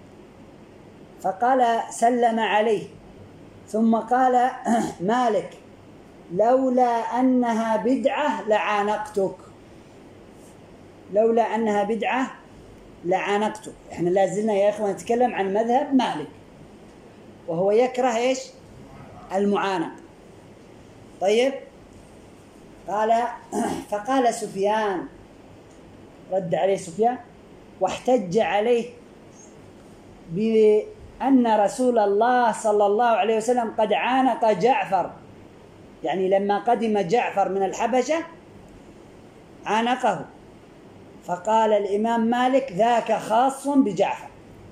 فقال سلم عليه، ثم قال مالك: لولا أنها بدعة لعانقتك، لولا أنها بدعة لعانقتك. إحنا لازلنا يا إخوان نتكلم عن مذهب مالك، وهو يكره إيش؟ المعانقة. طيب، فقال سفيان، رد عليه سفيان واحتج عليه بأن رسول الله صلى الله عليه وسلم قد عانق جعفر، يعني لما قدم جعفر من الحبشة عانقه. فقال الإمام مالك: ذاك خاص بجعفر.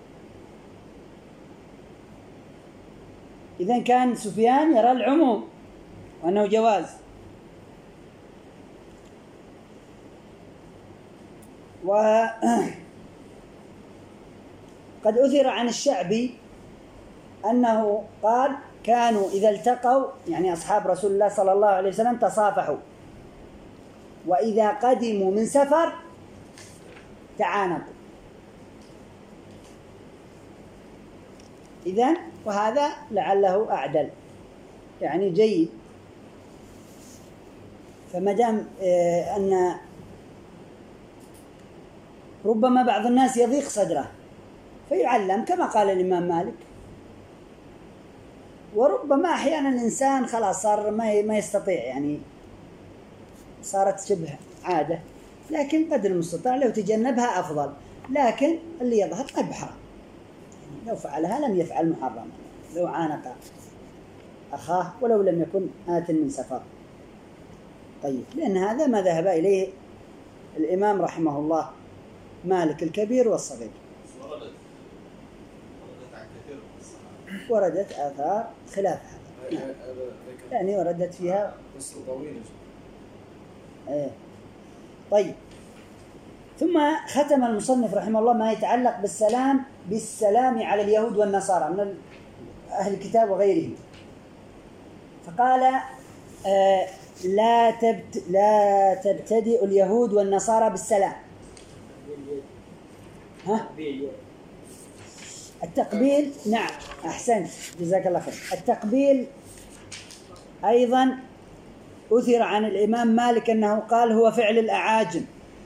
إذن كان سفيان يرى العموم وأنه جواز. وقد أثر عن الشعبي أنه قال: كانوا إذا التقوا، يعني أصحاب رسول الله صلى الله عليه وسلم، تصافحوا، وإذا قدموا من سفر تعانقوا. إذن وهذا لعله أعدل، يعني جيد. فمدام أن ربما بعض الناس يضيق صدره فيعلم كما قال الإمام مالك، وربما أحيانا الإنسان خلاص صار ما يستطيع، يعني صارت شبه عادة، لكن قدر المستطاع لو تجنبها أفضل. لكن اللي يظهر طيب حرام، يعني لو فعلها لم يفعل محرما، لو عانق أخاه ولو لم يكن آت من سفر. طيب، لأن هذا ما ذهب إليه الإمام رحمه الله مالك الكبير والصغير. وردت آثار خلاف هذا، يعني وردت فيها قصة طويلة. طيب، ثم ختم المصنف رحمه الله ما يتعلق بالسلام على اليهود والنصارى من أهل الكتاب وغيرهم. فقال: لا تبتدئ اليهود والنصارى بالسلام. ها؟ التقبيل، نعم أحسنت جزاك الله خير. التقبيل أيضا أثر عن الإمام مالك أنه قال هو فعل الأعاجم،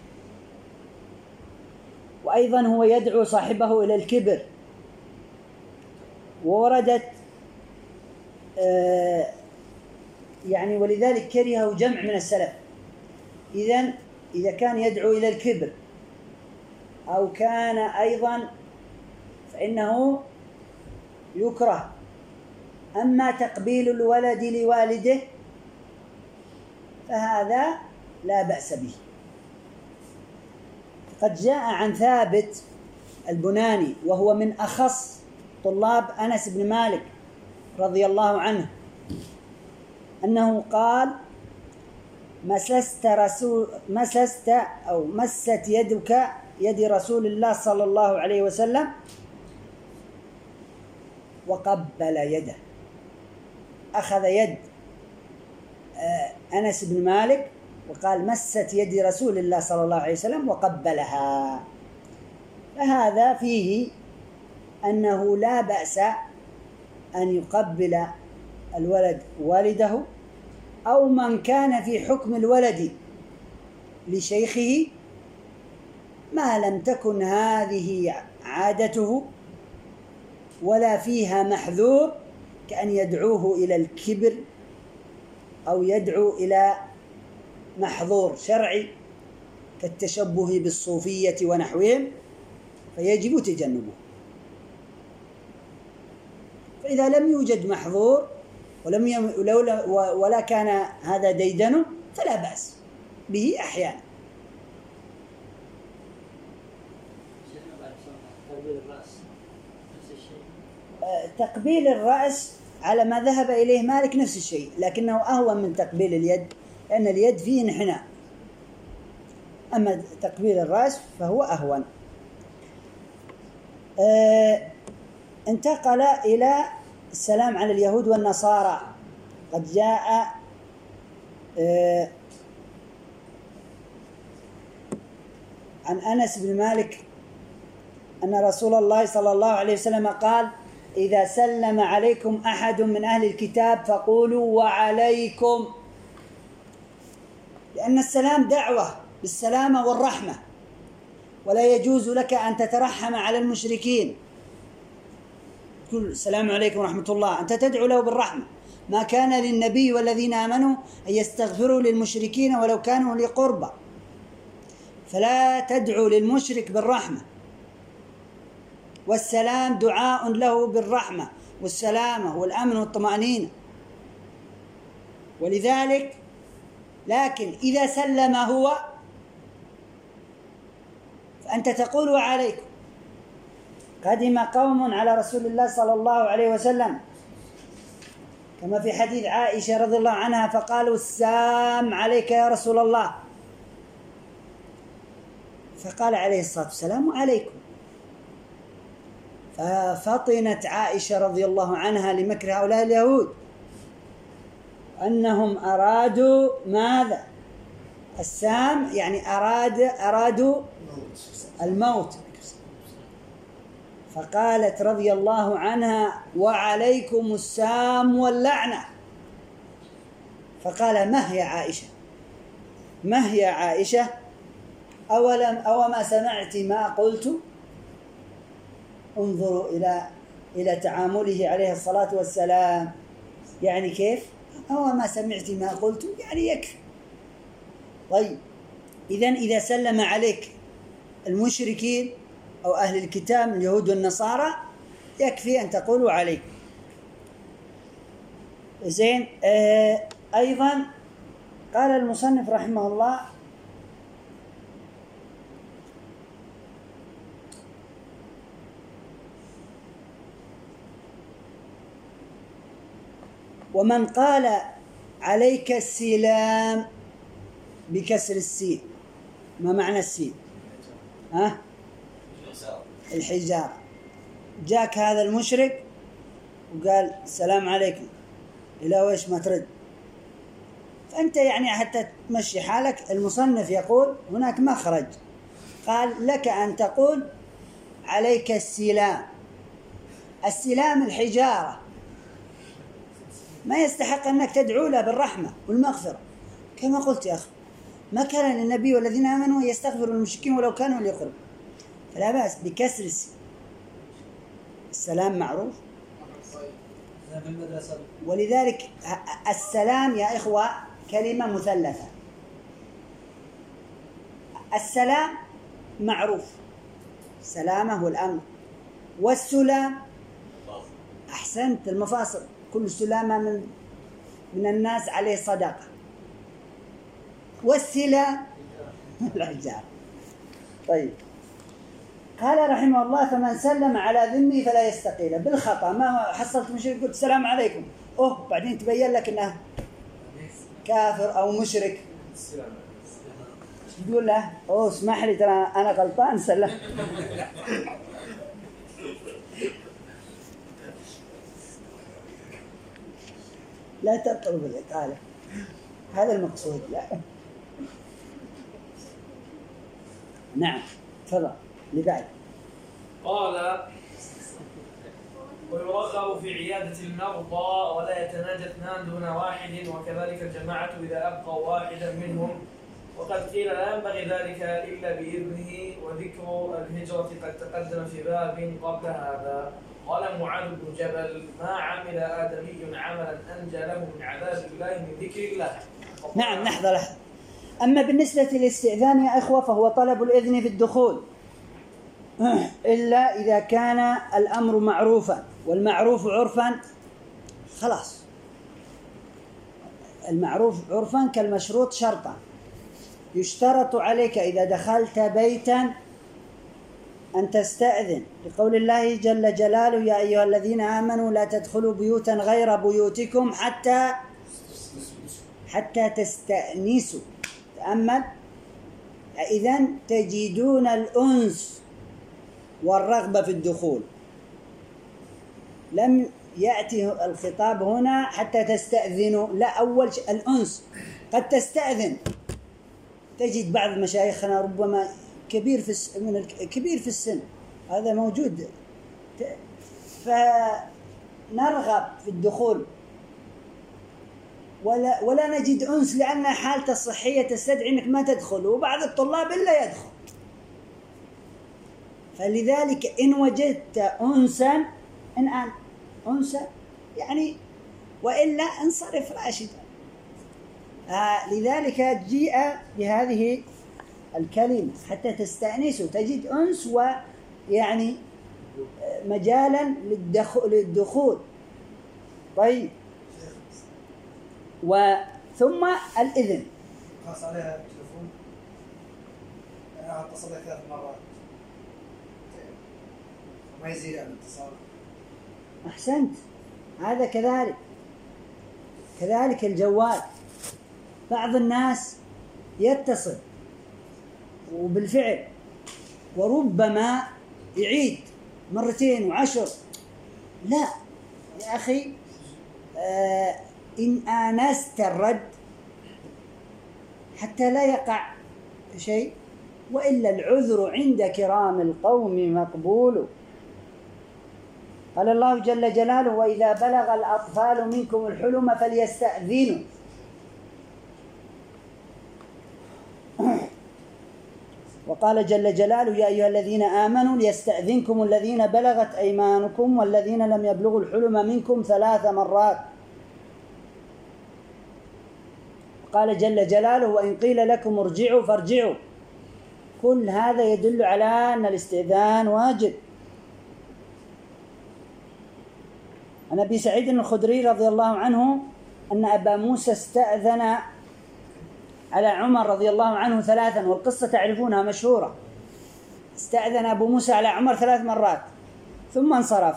وأيضا هو يدعو صاحبه إلى الكبر. ووردت يعني ولذلك كرهه جمع من السلف. إذا كان يدعو إلى الكبر أو كان أيضا فإنه يكره. أما تقبيل الولد لوالده فهذا لا بأس به. قد جاء عن ثابت البناني وهو من أخص طلاب أنس بن مالك رضي الله عنه أنه قال: مست يدك يد رسول الله صلى الله عليه وسلم وقبل يده. أخذ يد أنس بن مالك وقال: مست يد رسول الله صلى الله عليه وسلم وقبلها. فهذا فيه أنه لا بأس أن يقبل الولد والده أو من كان في حكم الولد لشيخه ما لم تكن هذه عادته ولا فيها محذور، كأن يدعوه إلى الكبر أو يدعو إلى محظور شرعي كالتشبه بالصوفية ونحوهم، فيجب تجنبه. فإذا لم يوجد محظور ولا كان هذا ديدنه فلا بأس به أحيانا. تقبيل الرأس على ما ذهب إليه مالك نفس الشيء، لكنه أهون من تقبيل اليد، لأن اليد فيه انحناء، أما تقبيل الرأس فهو أهون. انتقل إلى السلام على اليهود والنصارى. قد جاء عن أنس بن مالك أن رسول الله صلى الله عليه وسلم قال: إذا سلم عليكم أحد من أهل الكتاب فقولوا وعليكم، لأن السلام دعوة بالسلامة والرحمة، ولا يجوز لك أن تترحم على المشركين. تقول السلام عليكم ورحمة الله، أنت تدعو له بالرحمة. ما كان للنبي والذين آمنوا أن يستغفروا للمشركين ولو كانوا أولي قربى، فلا تدعو للمشرك بالرحمة. والسلام دعاء له بالرحمة والسلامة والأمن والطمأنينة. ولذلك لكن إذا سلم هو فأنت تقول وعليكم. قدم قوم على رسول الله صلى الله عليه وسلم كما في حديث عائشة رضي الله عنها فقالوا: السلام عليك يا رسول الله. فقال عليه الصلاة والسلام: وعليكم. ففطنت عائشة رضي الله عنها لمكر هؤلاء اليهود، أنهم أرادوا ماذا؟ السام، يعني أرادوا الموت. فقالت رضي الله عنها: وعليكم السام واللعنة. فقال: ما هي عائشة؟ ما هي عائشة؟ أو ما سمعت ما قلت؟ انظروا إلى تعامله عليه الصلاة والسلام. يعني كيف؟ أو ما سمعت ما قلت، يعني يكفي. طيب، إذا سلم عليك المشركين أو أهل الكتاب اليهود والنصارى يكفي أن تقولوا عليك. زين. أيضا قال المصنف رحمه الله: ومن قال عليك السلام بكسر السين. ما معنى السين؟ الحجارة. جاك هذا المشرك وقال: السلام عليكم، إلى ويش ما ترد؟ فأنت يعني حتى تمشي حالك. المصنف يقول هناك مخرج، قال لك أن تقول عليك السلام. السلام الحجارة، ما يستحق أنك تدعو له بالرحمة والمغفرة كما قلت يا أخي. ما كان للنبي والذين آمنوا يستغفروا المشركين ولو كانوا ليقربوا، فلا بأس بكسر السلام معروف. ولذلك السلام يا إخوة كلمة مثلثة. السلام معروف، سلامة والأمن، والسلام أحسنت المفاصل، كل سلامة من الناس عليه صدقة، والسلام الحجار. طيب، قال رحمه الله: فمن سلم على ذمي فلا يستقيل بالخطأ. ما حصلت مشرك قلت السلام عليكم، بعدين تبين لك انه كافر او مشرك، تقول له اسمح لي ترى انا غلطان، سلم. لا تطلب الإطالة، هذا المقصود. لا نعم، تفضل اللي بعد. قال: ويرغب في عيادة المرضى ولا يتناجى اثنان دون واحد، وكذلك الجماعة إذا أبقوا واحدا منهم. وقد قيل لا ينبغي ذلك إلا بإذنه، وذكر الهجرة قد تقدم في باب قبل هذا. قال معاذ بن جبل: ما عمل آدمي عملا أنجى له من عذاب الله من ذكر الله. نعم، لحظة. أما بالنسبة للاستئذان يا إخوة فهو طلب الإذن في الدخول، إلا إذا كان الأمر معروفا، والمعروف عرفا خلاص. المعروف عرفا كالمشروط شرطا. يشترط عليك إذا دخلت بيتا أن تستأذن، لقول الله جل جلاله: يا أيها الذين آمنوا لا تدخلوا بيوتا غير بيوتكم حتى تستأنسوا. تأمل، إذن تجدون الأنس والرغبة في الدخول. لم يأتي الخطاب هنا حتى تستأذنوا، لا، أول شيء الأنس. قد تستأذن، تجد بعض مشايخنا ربما كبير في السن، هذا موجود، فنرغب في الدخول ولا نجد أنس لأن حالته الصحية تستدعي أنك ما تدخل، وبعض الطلاب إلا يدخل. فلذلك إن وجدت أنسا أنسا يعني، وإلا انصرف راشدا. لذلك جيء بهذه الكلمة حتى تستأنسوا، تجد أنس ويعني مجالا للدخول. طيب، ثم الإذن. خاص عليها التلفون، أنا اتصل 3 مرات ما يزيد عن الاتصال. أحسنت، هذا كذلك الجوال. بعض الناس يتصل وبالفعل وربما يعيد 2 و10. لا يا أخي، إن آنست الرد حتى لا يقع شيء، وإلا العذر عند كرام القوم مقبول. قال الله جل جلاله: وإذا بلغ الأطفال منكم الحلم فليستأذنوا. وقال جل جلاله: يا أيها الذين آمنوا ليستأذنكم الذين بلغت أيمانكم والذين لم يبلغوا الحلم منكم 3 مرات. قال جل جلاله: وإن قيل لكم ارجعوا فارجعوا. كل هذا يدل على أن الاستئذان واجب. عن أبي سعيد الخدري رضي الله عنه أن أبا موسى استأذن على عمر رضي الله عنه 3، والقصة تعرفونها مشهورة. استأذن أبو موسى على عمر 3 مرات ثم انصرف،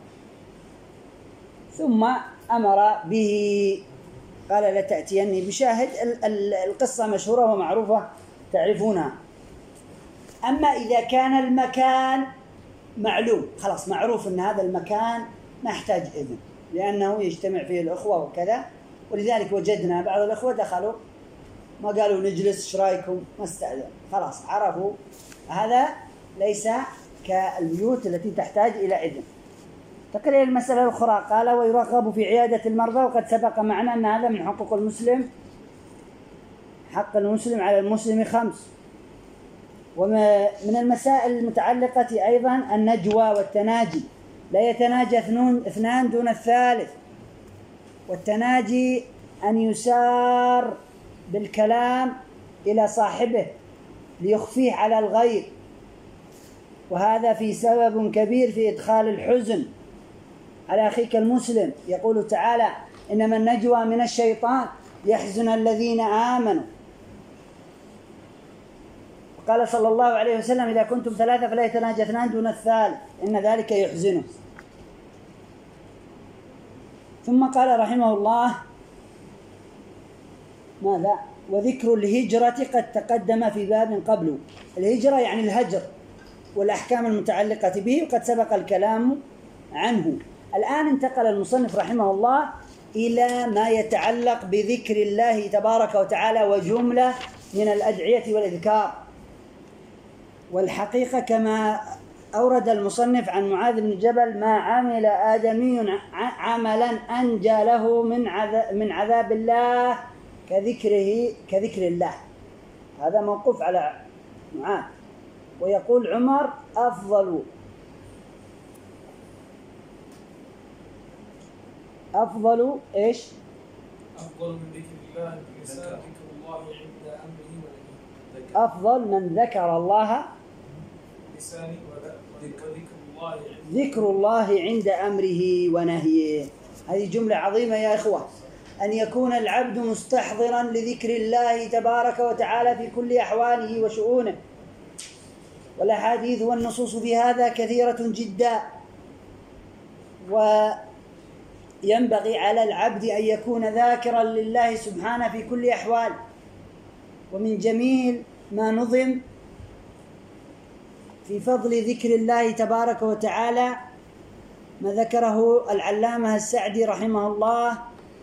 ثم أمر به، قال: لتأتيني بشاهد. القصة مشهورة ومعروفة تعرفونها. أما إذا كان المكان معلوم، خلاص معروف أن هذا المكان ما يحتاج إذن لأنه يجتمع فيه الأخوة وكذا، ولذلك وجدنا بعض الأخوة دخلوا ما قالوا نجلس ايش رايكم، ما استأذن، خلاص عرفوا هذا ليس كالبيوت التي تحتاج إلى إذن. تقرير المسألة الأخرى قال ويرغب في عيادة المرضى، وقد سبق معنا أن هذا من حقوق المسلم، حق المسلم على المسلم 5. ومن المسائل المتعلقة أيضا النجوى والتناجي، لا يتناجى اثنان دون الثالث. والتناجي أن يسار بالكلام إلى صاحبه ليخفيه على الغير، وهذا في سبب كبير في إدخال الحزن على أخيك المسلم. يقول تعالى إنما النجوى من الشيطان يحزن الذين آمنوا. قال صلى الله عليه وسلم إذا كنتم 3 فلا يتناجى 2 دون الثالث إن ذلك يحزنه. ثم قال رحمه الله ماذا؟ وذكر الهجرة قد تقدم في باب قبله. الهجرة يعني الهجر والأحكام المتعلقة به، وقد سبق الكلام عنه. الآن انتقل المصنف رحمه الله إلى ما يتعلق بذكر الله تبارك وتعالى وجملة من الأدعية والإذكار. والحقيقة كما أورد المصنف عن معاذ بن جبل ما عمل آدمي عملا أنجى له من عذاب الله كذكر الله. هذا موقوف على معاذ. ويقول عمر أفضل إيش؟ أفضل من ذكر الله ذكر الله عند أمره ونهيه. أفضل من ذكر الله لساني ذكر الله عند أمره ونهيه. هذه جملة عظيمة يا إخوة، أن يكون العبد مستحضرا لذكر الله تبارك وتعالى في كل أحواله وشؤونه. والأحاديث والنصوص في هذا كثيرة جدا، وينبغي على العبد أن يكون ذاكرا لله سبحانه في كل أحوال. ومن جميل ما نظم في فضل ذكر الله تبارك وتعالى ما ذكره العلامة السعدي رحمه الله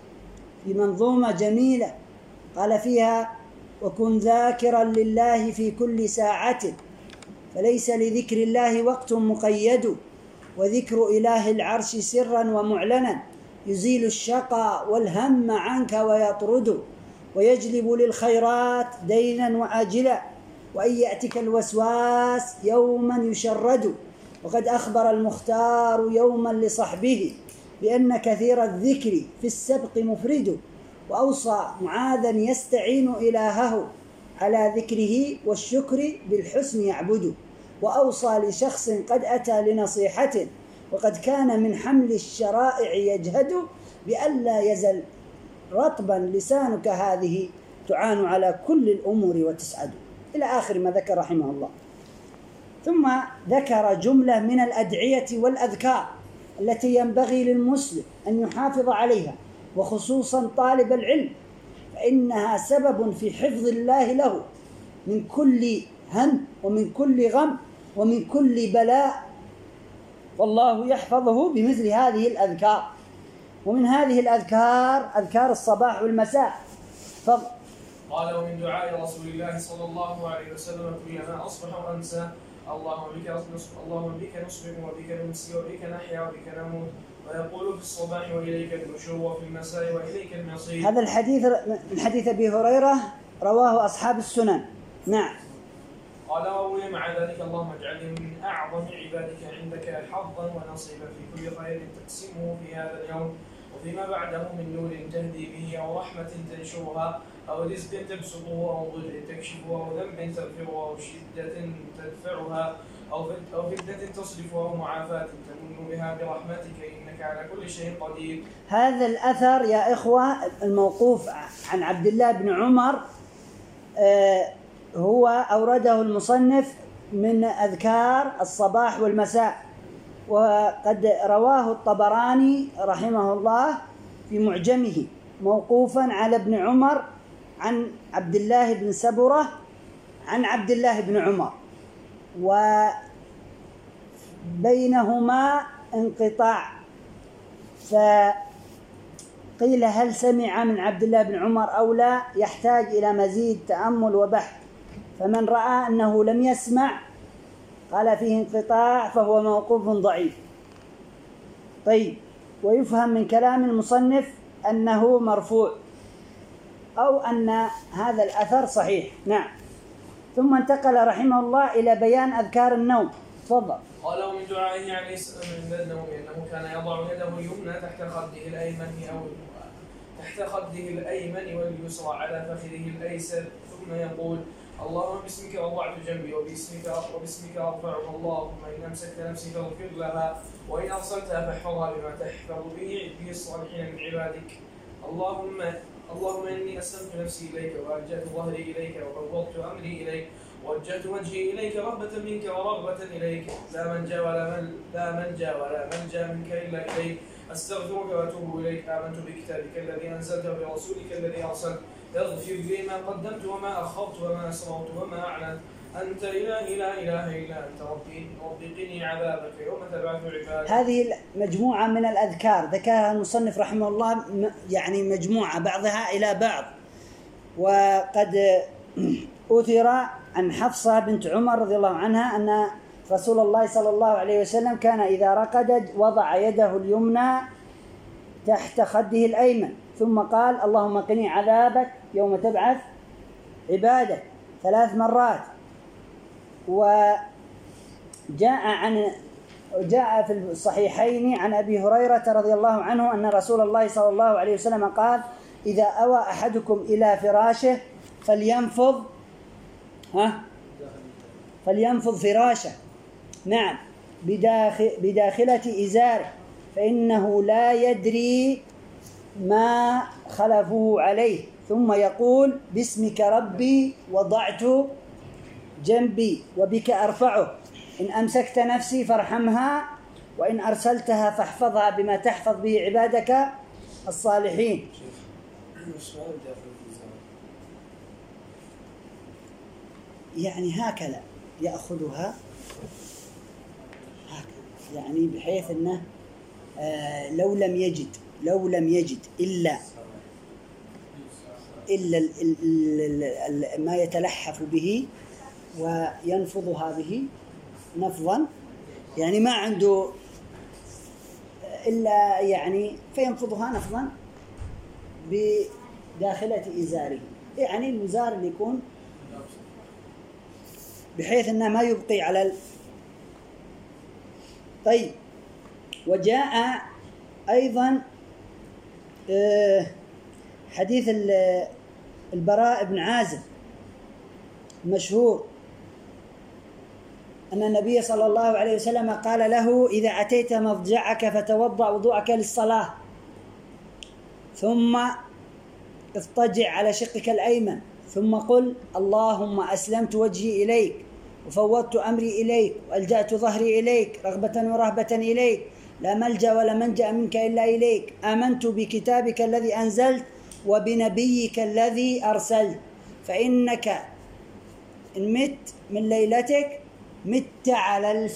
في منظومة جميلة قال فيها وكن ذاكرا لله في كل ساعة فليس لذكر الله وقت مقيد، وذكر إله العرش سرا ومعلنا يزيل الشقى والهم عنك ويطرد، ويجلب للخيرات دينا وآجلا، وإن يأتك الوسواس يوما يشرد. وقد أخبر المختار يوما لصحبه بأن كثير الذكر في السبق مفرد، وأوصى معاذا يستعين إلهه على ذكره والشكر بالحسن يعبد، وأوصى لشخص قد أتى لنصيحة وقد كان من حمل الشرائع يجهد بألا يزل رطبا لسانك هذه تعان على كل الأمور وتسعد، إلى آخر ما ذكر رحمه الله. ثم ذكر جملة من الأدعية والأذكار التي ينبغي للمسلم أن يحافظ عليها، وخصوصا طالب العلم، فإنها سبب في حفظ الله له من كل هم ومن كل غم ومن كل بلاء، والله يحفظه بمثل هذه الأذكار. ومن هذه الأذكار أذكار الصباح والمساء. فضل قال ومن دعاء رسول الله صلى الله عليه وسلم كلما أصبح وأمسى اللهم بك نصبح وبك نمسي وبك نحيا وبك نموت، ويقول في الصباح وإليك النشور وفي المساء وإليك المصير. هذا الحديث من حديث أبي هريرة رواه أصحاب السنن. نعم. قال وروي مع ذلك اللهم اجعلني من أعظم عبادك عندك حظا ونصيبا في كل خير تقسمه في هذا اليوم وفيما بعده من نور تهدي به أو رحمة تنشرها أو رزق تبسطه أو ضر تكشفه أو ذنب تغفره أو شدة تدفعها أو فتنة تصرفها أو معافاة تمن بها برحمتك إنك على كل شيء قدير. هذا الأثر يا إخوة الموقوف عن عبد الله بن عمر هو أورده المصنف من أذكار الصباح والمساء، وقد رواه الطبراني رحمه الله في معجمه موقوفا على ابن عمر عن عبد الله بن سبرة عن عبد الله بن عمر، وبينهما انقطاع. قيل هل سمع من عبد الله بن عمر أو لا؟ يحتاج إلى مزيد تأمل وبحث، فمن رأى أنه لم يسمع قال فيه انقطاع فهو موقوف ضعيف. طيب، ويفهم من كلام المصنف أنه مرفوع أو أن هذا الأثر صحيح. نعم. ثم انتقل رحمه الله إلى بيان أذكار النوم. تفضل. قال ومن دعائه عليه من النوم أنه كان يضع يده اليمنى تحت خده الأيمن واليسرى على فخذه الأيسر، ثم يقول اللهم باسمك وضعت جنبي وباسمك أرفعها، اللهم إن أمسكت نفسي فاغفر لها، وإن أرسلتها فاحفظها بما تحفظ به الصالحين من عبادك. اللهم إني أسلمت نفسي إليك وألجأت ظهري إليك وفوضت أمري إليك ووجهت وجهي إليك رغبة منك ورغبة إليك، لا منجا ولا ملجا منك إلا إليك، أستغفرك وأتوب إليك، آمنت بكتابك الذي أنزلته وبرسولك الذي أرسلت، اغفر لي ما قدمت وما أخرت وما أسررت وما أعلنت، أنت لا إله إلا أنت ربي قني عذابك يوم تبعث عبادك. هذه مجموعة من الأذكار ذكرها المصنف رحمه الله، يعني مجموعة بعضها إلى بعض. وقد أثر عن حفصة بنت عمر رضي الله عنها أن رسول الله صلى الله عليه وسلم كان إذا رقد وضع يده اليمنى تحت خده الأيمن ثم قال اللهم قني عذابك يوم تبعث عبادك 3 مرات. جاء في الصحيحين عن أبي هريرة رضي الله عنه أن رسول الله صلى الله عليه وسلم قال إذا أوى أحدكم إلى فراشه فلينفض فراشه، نعم، بداخلة إزاره، فإنه لا يدري ما خلفه عليه، ثم يقول باسمك ربي وضعت جنبي وبك أرفعه، إن أمسكت نفسي فارحمها، وإن أرسلتها فاحفظها بما تحفظ به عبادك الصالحين. يعني هكذا يأخذها هكذا، يعني بحيث أنه لو لم يجد إلا ما يتلحف به وينفضها به نفضا، يعني ما عنده إلا يعني فينفضها نفضا بداخلة إزاره، يعني الوزار اللي يكون بحيث أنه ما يبقي على طيب. وجاء أيضا حديث البراء بن عازب مشهور أن النبي صلى الله عليه وسلم قال له إذا أتيت مضجعك فتوضأ وضوءك للصلاة، ثم اضطجع على شقك الأيمن، ثم قل اللهم أسلمت وجهي إليك وفوضت أمري إليك وألجأت ظهري إليك رغبة ورهبة إليك، لا ملجأ ولا منجأ منك إلا إليك، آمنت بكتابك الذي أنزلت وبنبيك الذي أرسلت، فإنك إن مت من ليلتك مت على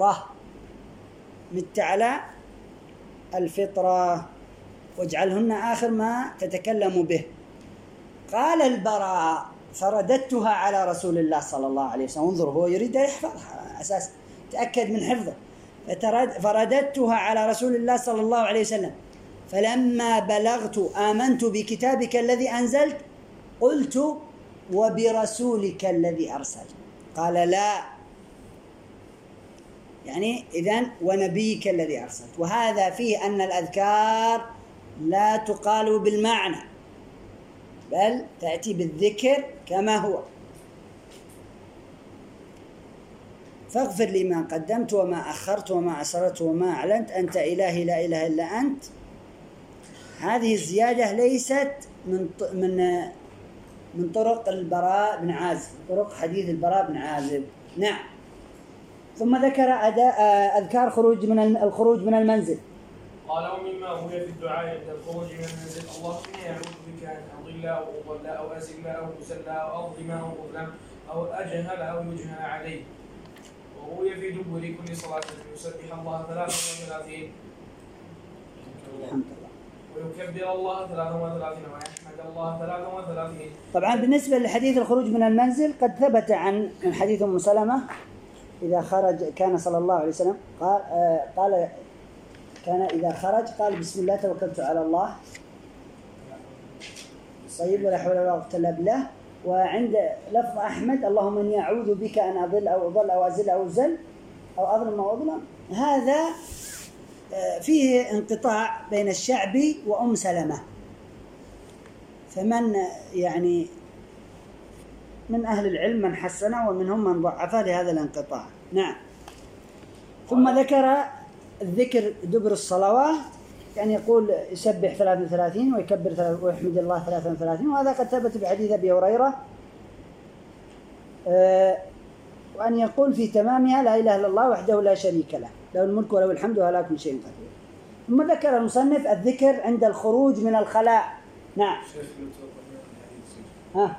الفطرة واجعلهن آخر ما تتكلم به. قال البراء فرددتها على رسول الله صلى الله عليه وسلم، انظر هو يريد يحفظها أساس تأكد من حفظه، فرددتها على رسول الله صلى الله عليه وسلم، فلما بلغت آمنت بكتابك الذي أنزلت قلت وبرسولك الذي أرسلت، قال لا، يعني إذن ونبيك الذي أرسلت. وهذا فيه أن الأذكار لا تقال بالمعنى بل تأتي بالذكر كما هو. فاغفر لي ما قدمت وما أخرت وما أسررت وما أعلنت، أنت إلهي لا إله إلا أنت. هذه الزيادة ليست من طرق البراء بن عازب، طرق حديث البراء بن عازب. نعم. ثم ذكر أذكار الخروج من المنزل. قال ومما روي في الدعاء عند الخروج من المنزل اللهم إني أعوذ بك أن أضل أو أضل أو أزل أو أزل أو أظلم أو أظلم أو أجهل أو يجهل علي. وروي في دبر كل صلاة يسبح الله 33. الحمد لله. ويكبر الله 33 ويحمد الله 33. طبعا بالنسبة لحديث الخروج من المنزل قد ثبت عن حديث أم سلمة إذا خرج كان صلى الله عليه وسلم قال كان إذا خرج قال بسم الله توكلت على الله طيب ولا حول ولا قوة إلا بالله. وعند لفظ أحمد اللهم إني أعوذ بك أن أضل أو أضل أو أزل أو أزل أو أظلم أو أظلم، هذا فيه انقطاع بين الشعبي وأم سلمة، فمن يعني من أهل العلم من حسنه ومنهم من ضعفه لهذا الانقطاع. نعم. ثم ذكر الذكر دبر الصلوات، يعني يقول يسبح 33 ويكبر ويحمد الله 33، وهذا قد ثبت بحديث أبي هريرة، وأن يقول في تمامها لا إله إلا الله وحده لا شريك له له الملك وله الحمد وهو على كل شيء قدير. ثم ذكر المصنف الذكر عند الخروج من الخلاء. نعم. ها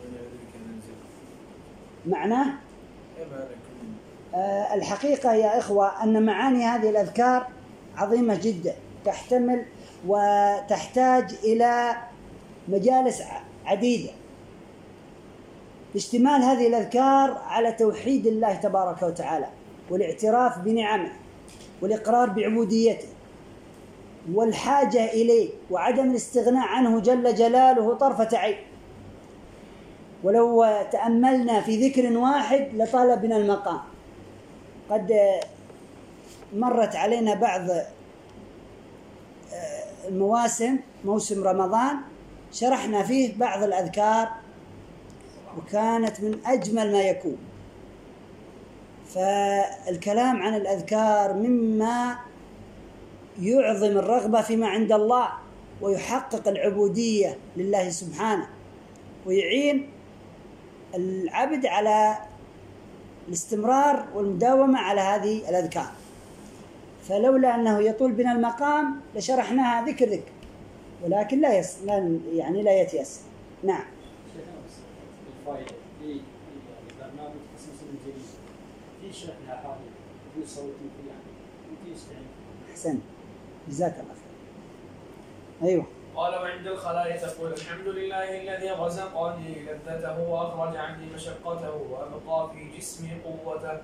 معناه الحقيقة يا إخوة أن معاني هذه الأذكار عظيمة جدا، تحتمل وتحتاج إلى مجالس عديدة اشتمال هذه الأذكار على توحيد الله تبارك وتعالى والاعتراف بنعمه والإقرار بعبوديته والحاجة إليه وعدم الاستغناء عنه جل جلاله طرفة عين. ولو تأملنا في ذكر واحد لطال بنا المقام. قد مرت علينا بعض المواسم، موسم رمضان شرحنا فيه بعض الأذكار وكانت من أجمل ما يكون. فالكلام عن الأذكار مما يعظم الرغبة فيما عند الله ويحقق العبودية لله سبحانه ويعين العبد على الاستمرار والمداومة على هذه الأذكار. فلولا أنه يطول بنا المقام لشرحناها ذكر، ولكن لا يتيسر. نعم. الفائدة في برنامج خصوصي الجديد في شرح الأحاديث في صوت في يستعين. أحسن، جزاك الله خير. أيوه. قال وعند الخلاء تقول الحمد لله الذي رزقني لذته وأخرج عني مشقته وأبقى في جسمي قوته،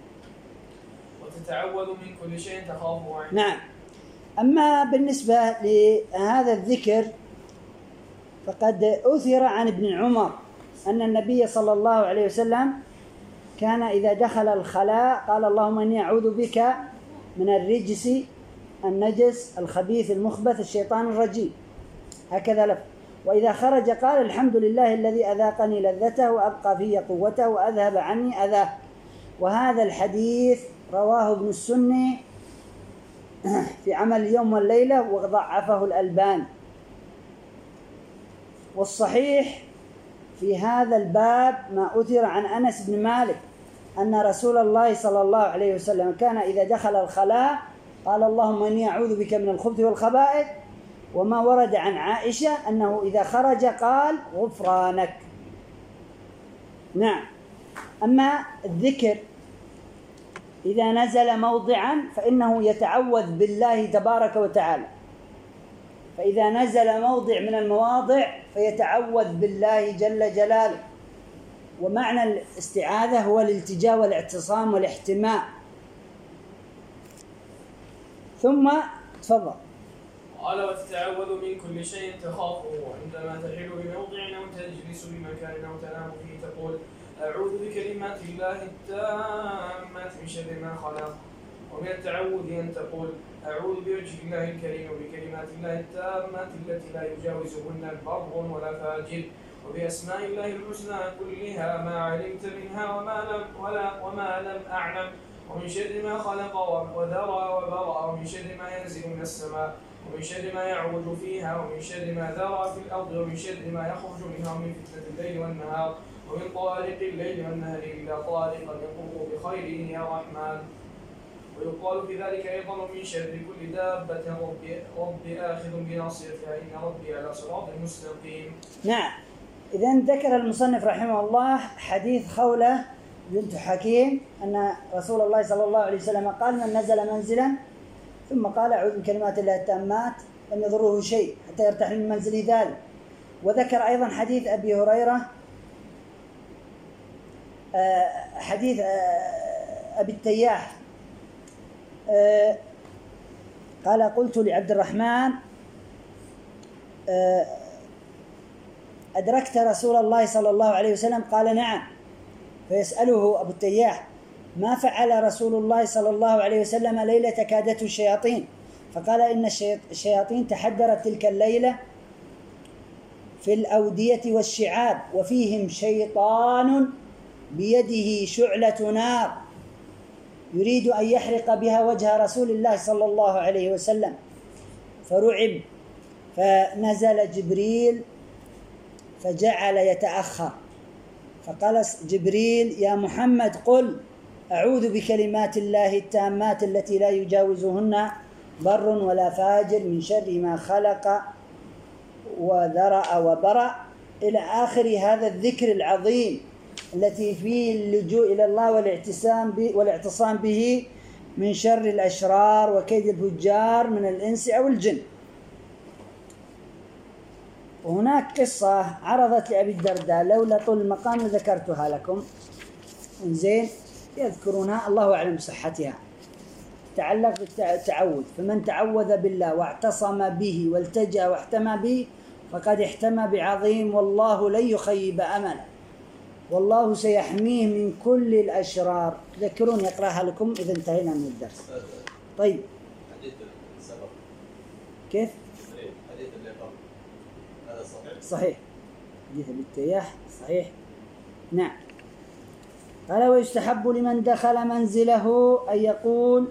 وتتعوذ من كل شيء تخافه عنه. نعم. أما بالنسبة لهذا الذكر فقد أثر عن ابن عمر أن النبي صلى الله عليه وسلم كان إذا دخل الخلاء قال اللهم إني أعوذ بك من الرجس النجس الخبيث المخبث الشيطان الرجيم، هكذا لفظ. وإذا خرج قال الحمد لله الذي أذاقني لذته وأبقى في قوته وأذهب عني أذاه. وهذا الحديث رواه ابن السني في عمل اليوم والليلة وضعفه الألباني. والصحيح في هذا الباب ما أثر عن أنس بن مالك أن رسول الله صلى الله عليه وسلم كان إذا دخل الخلاء قال اللهم إني أعوذ بك من الخبث والخبائث. وما ورد عن عائشة أنه إذا خرج قال غفرانك. نعم. أما الذكر إذا نزل موضعا فإنه يتعوذ بالله تبارك وتعالى، فإذا نزل موضع من المواضع فيتعوذ بالله جل جلاله. ومعنى الاستعاذة هو الالتجاء والاعتصام والاحتماء. ثم تفضل. قال وتتعوذ من كل شيء تخافه عندما تحل بموضع أو تجلس بمكان أو تنام فيه تقول أعوذ بكلمات الله التامات من شر ما خلق. ومن التعوذ أن تقول أعوذ بوجه الله الكريم وبكلمات الله التامات التي لا يجاوزهن بر ولا فاجر وبأسماء الله الحسنى كلها ما علمت منها وما لم أعلم ومن شر ما خلق وذرى وبرأ ومن شر ما ينزل من السماء ومن شر ما يعوج فيها ومن شر ما ذرى في الأرض ومن شر ما يخرج منها من فتنة الليل والنهار ومن طارق الليل والنهار إلا طارقا يطوق بخير يا رحمن. ويقال في ذلك أيضا من شر كل دابة رب آخذ بناصيتها إن ربي على صراط مستقيم. نعم. إذن ذكر المصنف رحمه الله حديث خولة بنت حكيم أن رسول الله صلى الله عليه وسلم قال من نزل منزلا ثم قال أعوذ بكلمات الله التامات لم يضره شيء حتى يرتحل من منزل ذلك. وذكر أيضا حديث أبي هريرة، حديث أبي التياح، قال قلت لعبد الرحمن أدركت رسول الله صلى الله عليه وسلم؟ قال نعم. فيسأله أبو التياح ما فعل رسول الله صلى الله عليه وسلم ليلة كادته الشياطين؟ فقال إن الشياطين تحدرت تلك الليلة في الأودية والشعاب، وفيهم شيطان بيده شعلة نار يريد أن يحرق بها وجه رسول الله صلى الله عليه وسلم، فرعب، فنزل جبريل فجعل يتأخر، فقال جبريل يا محمد قل أعوذ بكلمات الله التامات التي لا يجاوزهن بر ولا فاجر من شر ما خلق وذرأ وبرأ إلى آخر هذا الذكر العظيم التي فيه اللجوء إلى الله والاعتصام به من شر الأشرار وكيد الفجار من الإنس أو الجن. وهناك قصة عرضت لأبي الدرداء، لولا طول المقام ذكرتها لكم، زين يذكرونها الله أعلم بصحتها، تعلق بالتعوذ. فمن تعوذ بالله واعتصم به والتجأ واحتمى به فقد احتمى بعظيم، والله لن يخيب أمله، والله سيحميه من كل الأشرار. تذكرون يقرأها لكم إذا انتهينا من الدرس. طيب حديث السبب كيف؟ حديث اللي قبل هذا صحيح؟ صحيح، حديث بالتياح صحيح. نعم. قال ويستحب لمن دخل منزله أن يقول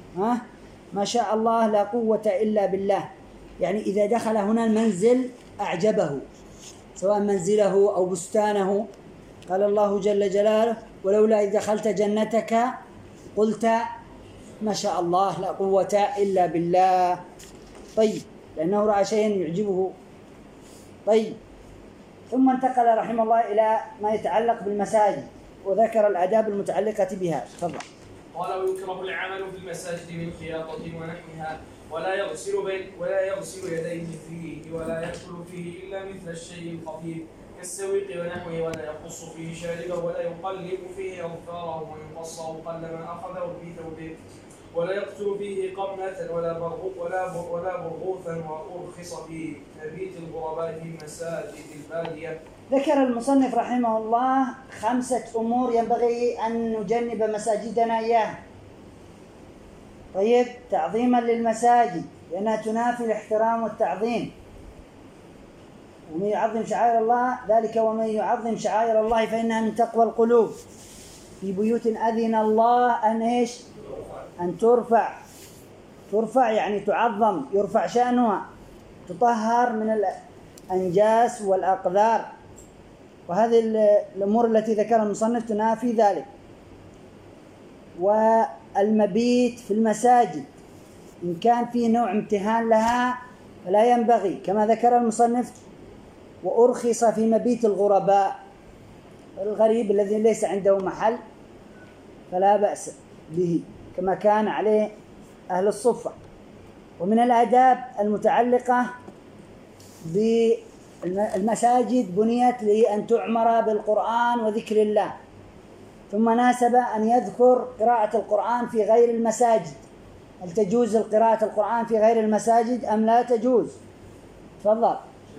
ما شاء الله لا قوة إلا بالله، يعني إذا دخل هنا المنزل أعجبه، سواء منزله أو بستانه، قال الله جل جلاله ولولا إذ دخلت جنتك قلت ما شاء الله لا قوة إلا بالله. طيب، لأنه رأى شيئا يعجبه. طيب، ثم انتقل رحمه الله إلى ما يتعلق بالمساجد وذكر الآداب المتعلقة بها. تفضل. قال ويكره العمل في المساجد من خياطة ونحوها، ولا يغسل يديه فيه، ولا يأكل فيه إلا مثل الشيء الخفيف كالسويق ونحوه، ولا يقص فيه شاربه، ولا يقلب فيه أظفاره، وإن قصه قل ما أخذه في ثوبه، ولا يقتل فيه قرنة ولا برغوثا، وأرخص في مبيت الغرباء في مساجد البادية. ذكر المصنف رحمه الله 5 أمور ينبغي أن نجنب مساجدنا إياها. طيب، تعظيما للمساجد لأنها تنافي الاحترام والتعظيم، ومن يعظم شعائر الله ذلك ومن يعظم شعائر الله فإنها من تقوى القلوب. في بيوت أذن الله أن ترفع يعني تعظم، يرفع شأنها، تطهر من الأنجاس والأقذار، وهذه الأمور التي ذكرها المصنف تنافي ذلك. والمبيت في المساجد إن كان فيه نوع امتهان لها فلا ينبغي، كما ذكر المصنف وأرخص في مبيت الغرباء، الغريب الذي ليس عنده محل فلا بأس به، كما كان عليه أهل الصفة. ومن الآداب المتعلقة بالمساجد بنيت لأن تعمر بالقرآن وذكر الله، ثم ناسب أن يذكر قراءة القرآن في غير المساجد. هل تجوز قراءة القرآن في غير المساجد أم لا تجوز؟ تفضل.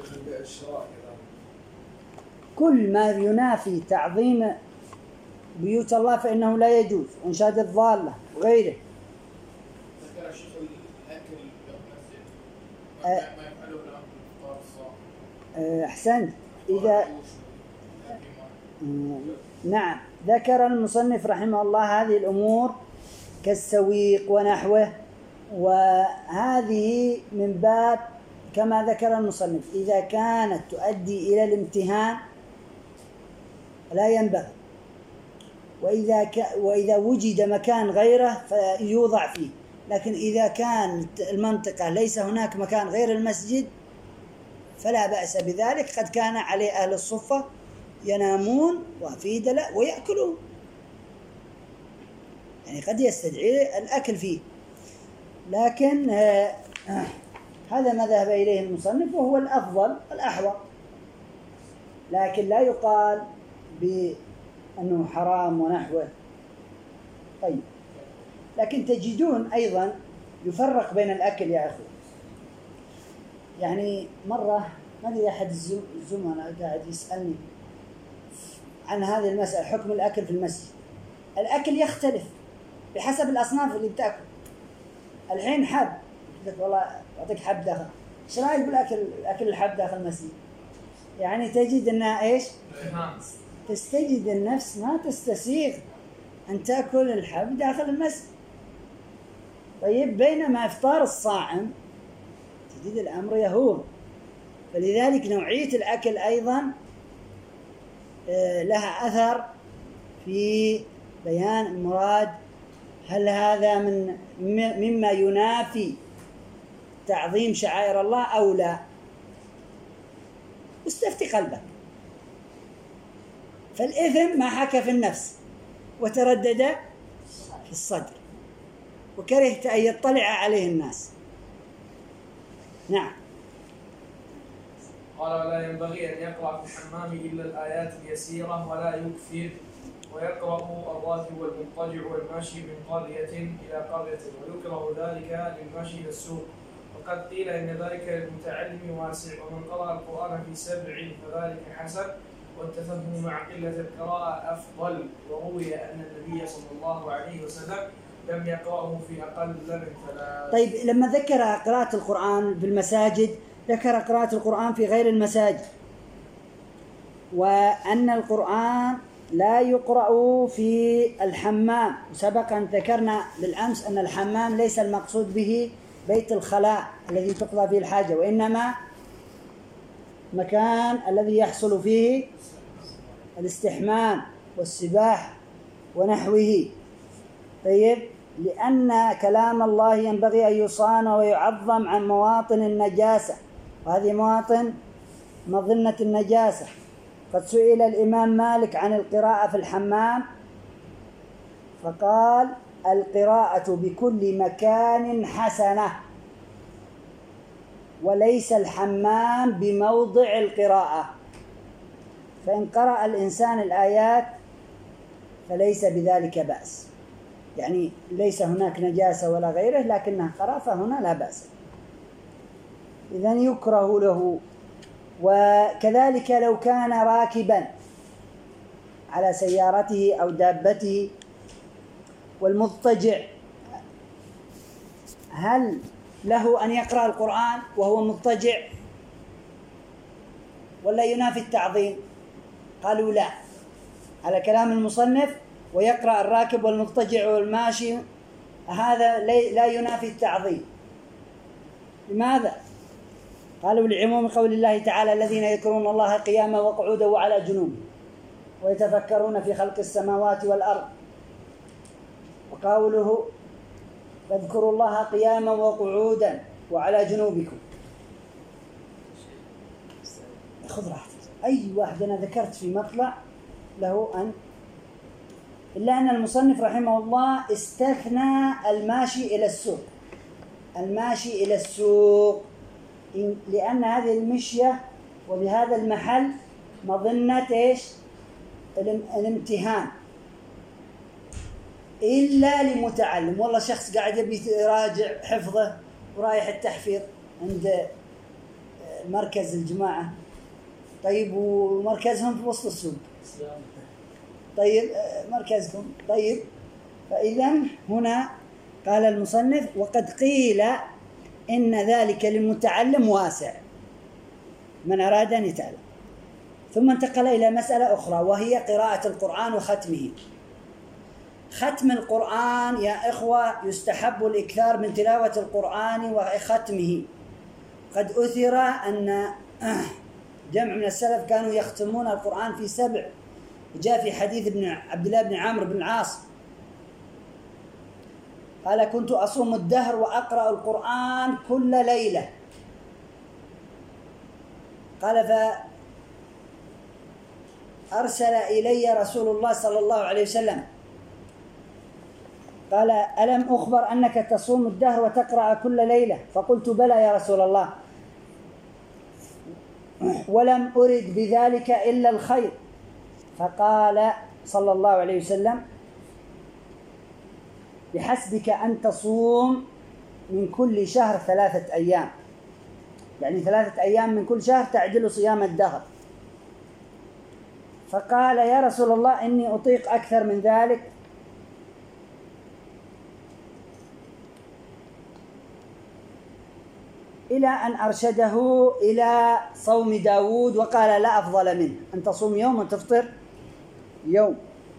كل ما ينافي تعظيم بيوت الله فإنه لا يجوز، وإنشاد الضالة وغيره. ذكر الشيخ الأكل بالمسجد ما يفعله الأمر بالفطار الصائم. أحسنت. إذا نعم، ذكر المصنف رحمه الله هذه الأمور كالسويق ونحوه، وهذه من باب كما ذكر المصنف إذا كانت تؤدي إلى الامتهان لا ينبغي، وإذا وجد مكان غيره فيوضع فيه. لكن إذا كانت المنطقة ليس هناك مكان غير المسجد فلا بأس بذلك. قد كان عليه أهل الصفة ينامون وفي دلاء ويأكلون، يعني قد يستدعي الأكل فيه. لكن هذا ما ذهب إليه المصنف وهو الأفضل الأحوط، لكن لا يقال بأنه حرام ونحوه. طيب، لكن تجدون أيضا يفرق بين الأكل يا أخوة. يعني مرة ما أدري أحد الزملاء قاعد يسألني عن هذه المسألة، حكم الأكل في المسجد. الأكل يختلف بحسب الأصناف اللي بتأكل. الحين حب، قلت والله أعطيك حب داخل، إيش رأيك بالأكل؟ أكل الحب داخل المسجد يعني تجد أنها إيش؟ تستجد النفس ما تستسيغ أن تأكل الحب داخل المسجد. طيب، بينما إفطار الصائم تجد الأمر يهور. فلذلك نوعية الأكل أيضا لها أثر في بيان المراد. هل هذا مما ينافي تعظيم شعائر الله أو لا؟ استفتي قلبك. فالإثم ما حكى في النفس وتردد في الصدر وكرهت أن يطلع عليه الناس. نعم. قال: ولا ينبغي أن يقرأ في الحمام إلا الآيات اليسيرة ولا يكثر، ويقرأ الراكب والمضطجع والماشي من قرية إلى قرية، ويكره ذلك للماشي إلى السوق. وقد قيل إن ذلك للمتعلم واسع، ومن قرأ القرآن في 7 فذلك حسن، والتفهم مع قلة القراءة أفضل. وروي أن النبي صلى الله عليه وسلم لم يقرأه في أقل من 3. طيب، لما ذكر قراءة القرآن في المساجد ذكر قراءة القرآن في غير المساجد، وأن القرآن لا يقرأ في الحمام. وسبقا ذكرنا بالأمس أن الحمام ليس المقصود به بيت الخلاء الذي تقضى فيه الحاجة، وإنما مكان الذي يحصل فيه الاستحمام والسباحة ونحوه. طيب، لأن كلام الله ينبغي أن يصان ويعظم عن مواطن النجاسة، وهذه مواطن مظنة النجاسة. قد سئل الإمام مالك عن القراءة في الحمام فقال: القراءة بكل مكان حسنة، وليس الحمام بموضع القراءة. فإن قرأ الإنسان الآيات فليس بذلك بأس، يعني ليس هناك نجاسة ولا غيره، لكنها قرأ فهنا لا بأس. إذن يكره له. وكذلك لو كان راكبا على سيارته أو دابته، والمضطجع هل له أن يقرأ القرآن وهو مضطجع ولا ينافي التعظيم؟ قالوا لا، على كلام المصنف. ويقرأ الراكب والمضطجع والماشي، هذا لا ينافي التعظيم. لماذا؟ قالوا: لعموم قول الله تعالى: الذين يذكرون الله قياما وقعودا وعلى جنوبهم ويتفكرون في خلق السماوات والأرض. وقوله: فاذكروا الله قياما وقعودا وعلى جنوبكم. خذ راحتك، أي واحد أنا ذكرت في مطلع له أن، إلا أن المصنف رحمه الله استثنى الماشي إلى السوق. الماشي إلى السوق لأن هذه المشية وبهذا المحل مظنة إيش؟ الامتهان، إلا لمتعلم. والله شخص قاعد يبي يراجع حفظه ورايح التحفيظ عند مركز الجماعة. طيب، ومركزهم في وسط السوق. طيب، مركزكم. طيب، فإذن هنا قال المصنف: وقد قيل إن ذلك للمتعلم واسع، من أراد أن يتعلم. ثم انتقل إلى مسألة أخرى، وهي قراءة القرآن وختمه. ختم القرآن يا إخوة يستحب الإكثار من تلاوة القرآن وختمه. قد أثر أن جمع من السلف كانوا يختمون القرآن في 7. جاء في حديث عبد الله بن عمرو بن العاص قال: كنت أصوم الدهر وأقرأ القرآن كل ليلة. قال: فأرسل إلي رسول الله صلى الله عليه وسلم قال: ألم أخبر أنك تصوم الدهر وتقرأ كل ليلة؟ فقلت: بلى يا رسول الله، ولم أرد بذلك إلا الخير. فقال صلى الله عليه وسلم: بحسبك أن تصوم من كل شهر 3 أيام، يعني 3 أيام من كل شهر تعدل صيام الدهر. فقال: يا رسول الله إني أطيق أكثر من ذلك. إلى أن أرشده إلى صوم داود وقال: لا أفضل منه، أن تصوم يوم وتفطر يوم.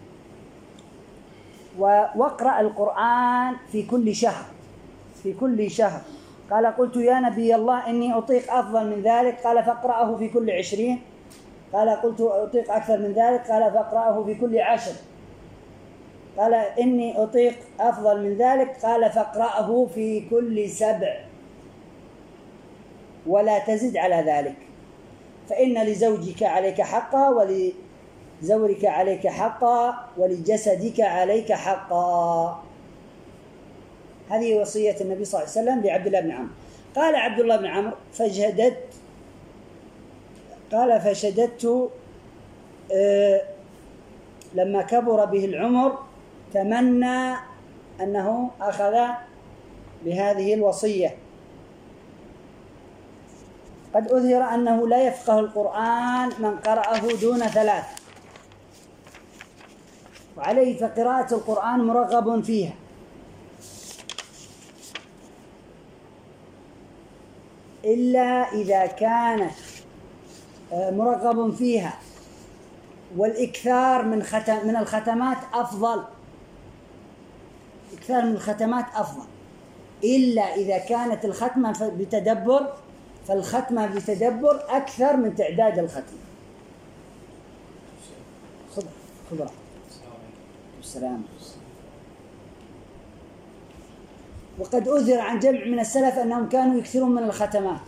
واقرأ القرآن في كل شهر، في كل شهر. قال: قلت: يا نبي الله إني أطيق أفضل من ذلك. قال: فاقرأه في كل 20. قال: قلت: أطيق أكثر من ذلك. قال: فاقرأه في كل 10. قال: إني أطيق أفضل من ذلك. قال: فاقرأه في كل 7 ولا تزد على ذلك، فإن لزوجك عليك حقا، ولزورك عليك حقا، ولجسدك عليك حقا. هذه وصية النبي صلى الله عليه وسلم لعبد الله بن عمرو. قال عبد الله بن عمرو: فشددت لما كبر به العمر تمنى أنه أخذ بهذه الوصية. قد أظهر أنه لا يفقه القرآن من قرأه دون 3، وعليه فقراءة القرآن مرغب فيها، إلا إذا كانت مرغب فيها والإكثار من الختمات أفضل، إكثار من الختمات أفضل، إلا إذا كانت الختمة بتدبر، فالختمة بتدبر أكثر من تعداد الختمة. خضرة. السلام. وقد أثر عن جمع من السلف أنهم كانوا يكثرون من الختمات،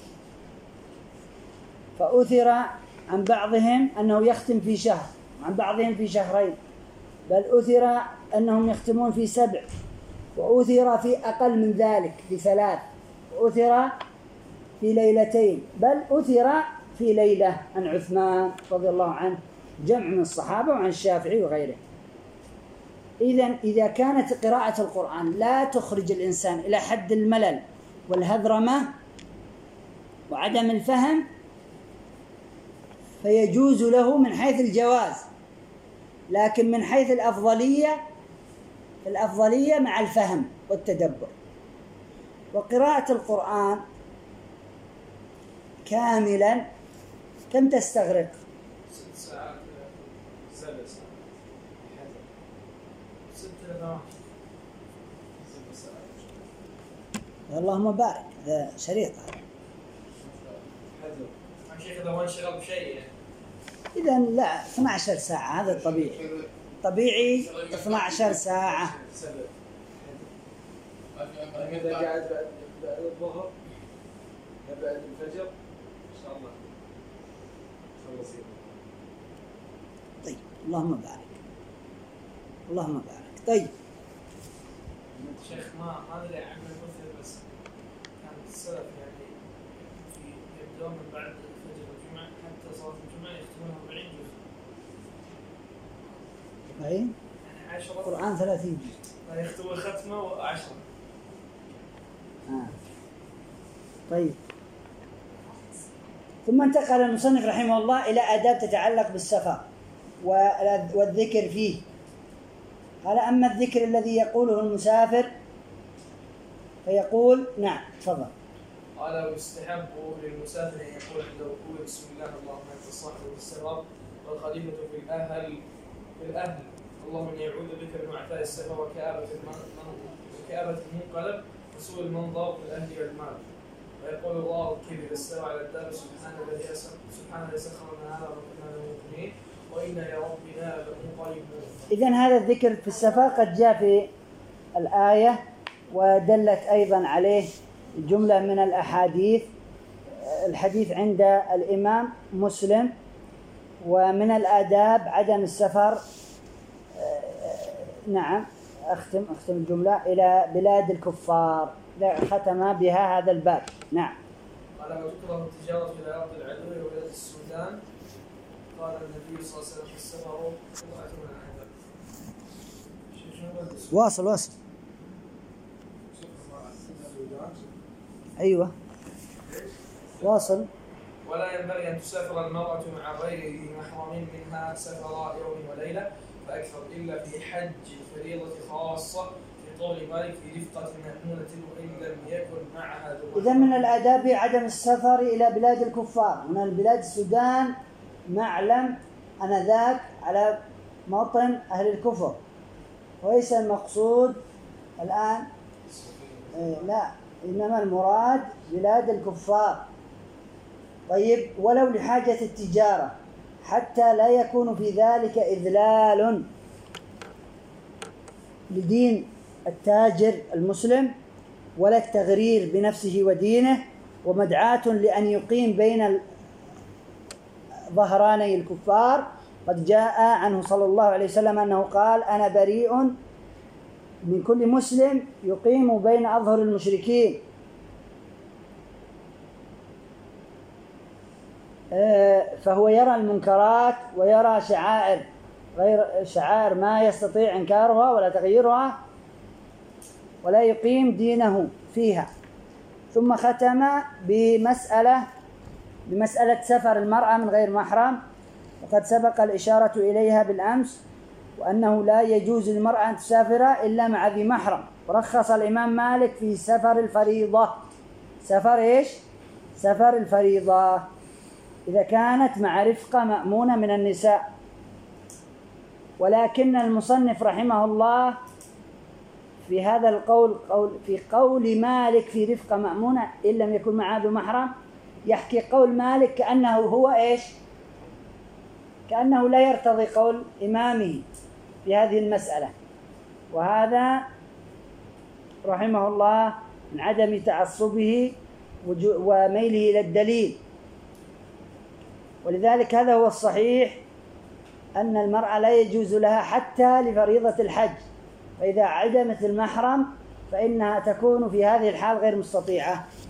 فأثر عن بعضهم أنه يختم في شهر، عن بعضهم في شهرين، بل أثر أنهم يختمون في 7، وأثر في أقل من ذلك في 3، وأثر في ليلتين، بل أثر في ليلة عن عثمان رضي الله عنه، جمع من الصحابة وعن الشافعي وغيره. إذن إذا كانت قراءة القرآن لا تخرج الإنسان إلى حد الملل والهذرمة وعدم الفهم، فيجوز له من حيث الجواز، لكن من حيث الأفضلية مع الفهم والتدبر. وقراءة القرآن كاملا كم تستغرق؟ 6 ساعات 7 ساعات 6 ساعات. اللهم بارك، هذا شريط. شيخ إذا ما انشغل بشيء يعني. إذا لا 12 ساعة هذا الطبيعي. طبيعي 12 ساعة. إذا قاعد بعد الظهر بعد الفجر إن شاء الله خلصين. طيب اللهم بارك، اللهم بارك. طيب شيخ ما أدري عن المثل، بس كان السلف يعني يبدون من بعد الفجر والجمعة حتى صلاة الجمعة يختمون 40 جزء. 40 يعني 10 القرآن 30 جزء. يختمون ختمة و10. طيب. ثم انتقل المصنف رحمه الله إلى آداب تتعلق بالسفر والذكر فيه. قال: أما الذكر الذي يقوله المسافر فيقول. نعم تفضل. قال: ويستحب للمسافر أن يقول عند ركوعه: بسم الله اللهم أنت الصاحب في السفر والخليفة في الأهل اللهم إني أعوذ بك من وعثاء السفر وكآبة المنقلب وسوء المنظر في الأهل والمال. ويقول الله الكبير إذا استوى على الدار: سبحان الذي سخر لنا هذا وكنا له مقرنين وإنا إلى ربنا لمنقلبون. إذن هذا الذكر في السفر قد جاء في الآية، ودلت أيضا عليه جملة من الأحاديث. الحديث عند الإمام مسلم. ومن الآداب عدم السفر، نعم، أختم الجملة إلى بلاد الكفار، ختم بها هذا الباب. نعم. قال وتكره التجارة في الأرض العدو وبلاد السودان. قال النبي صلى الله عليه وسلم في السفر قطعة من العذاب. واصل. أيوة واصل. ولا ينبغي أن تسافر المرأة مع غير محرم منها سفر يوم وليلة فأكثر إلا في حج الفريضة خاصة في طول مالك في رفقة مأمونة وإن لم يكن معها ذو. إذا من الآداب عدم السفر إلى بلاد الكفار. من البلاد السودان معلم أنذاك على موطن أهل الكفر، وليس المقصود الآن لا، إنما المراد بلاد الكفار. طيب، ولو لحاجة التجارة حتى لا يكون في ذلك إذلال لدين التاجر المسلم ولا التغرير بنفسه ودينه ومدعاة لأن يقيم بين ظهراني الكفار. قد جاء عنه صلى الله عليه وسلم أنه قال: أنا بريء من كل مسلم يقيم بين أظهر المشركين. فهو يرى المنكرات ويرى غير شعائر ما يستطيع إنكارها ولا تغييرها ولا يقيم دينه فيها. ثم ختم بمسألة سفر المرأة من غير محرم، وقد سبق الإشارة إليها بالأمس، وأنه لا يجوز للمرأة أن تسافر إلا مع ذي محرم. ورخص الإمام مالك في سفر الفريضة. سفر إيش؟ سفر الفريضة إذا كانت مع رفقة مأمونة من النساء. ولكن المصنف رحمه الله في هذا القول في قول مالك في رفقة مأمونة إن لم يكن معها ذو محرم، يحكي قول مالك كأنه هو إيش؟ كأنه لا يرتضي قول إمامه في هذه المسألة. وهذا رحمه الله من عدم تعصبه وميله إلى الدليل. ولذلك هذا هو الصحيح، أن المرأة لا يجوز لها حتى لفريضة الحج، فإذا عدمت المحرم فإنها تكون في هذه الحال غير مستطيعة.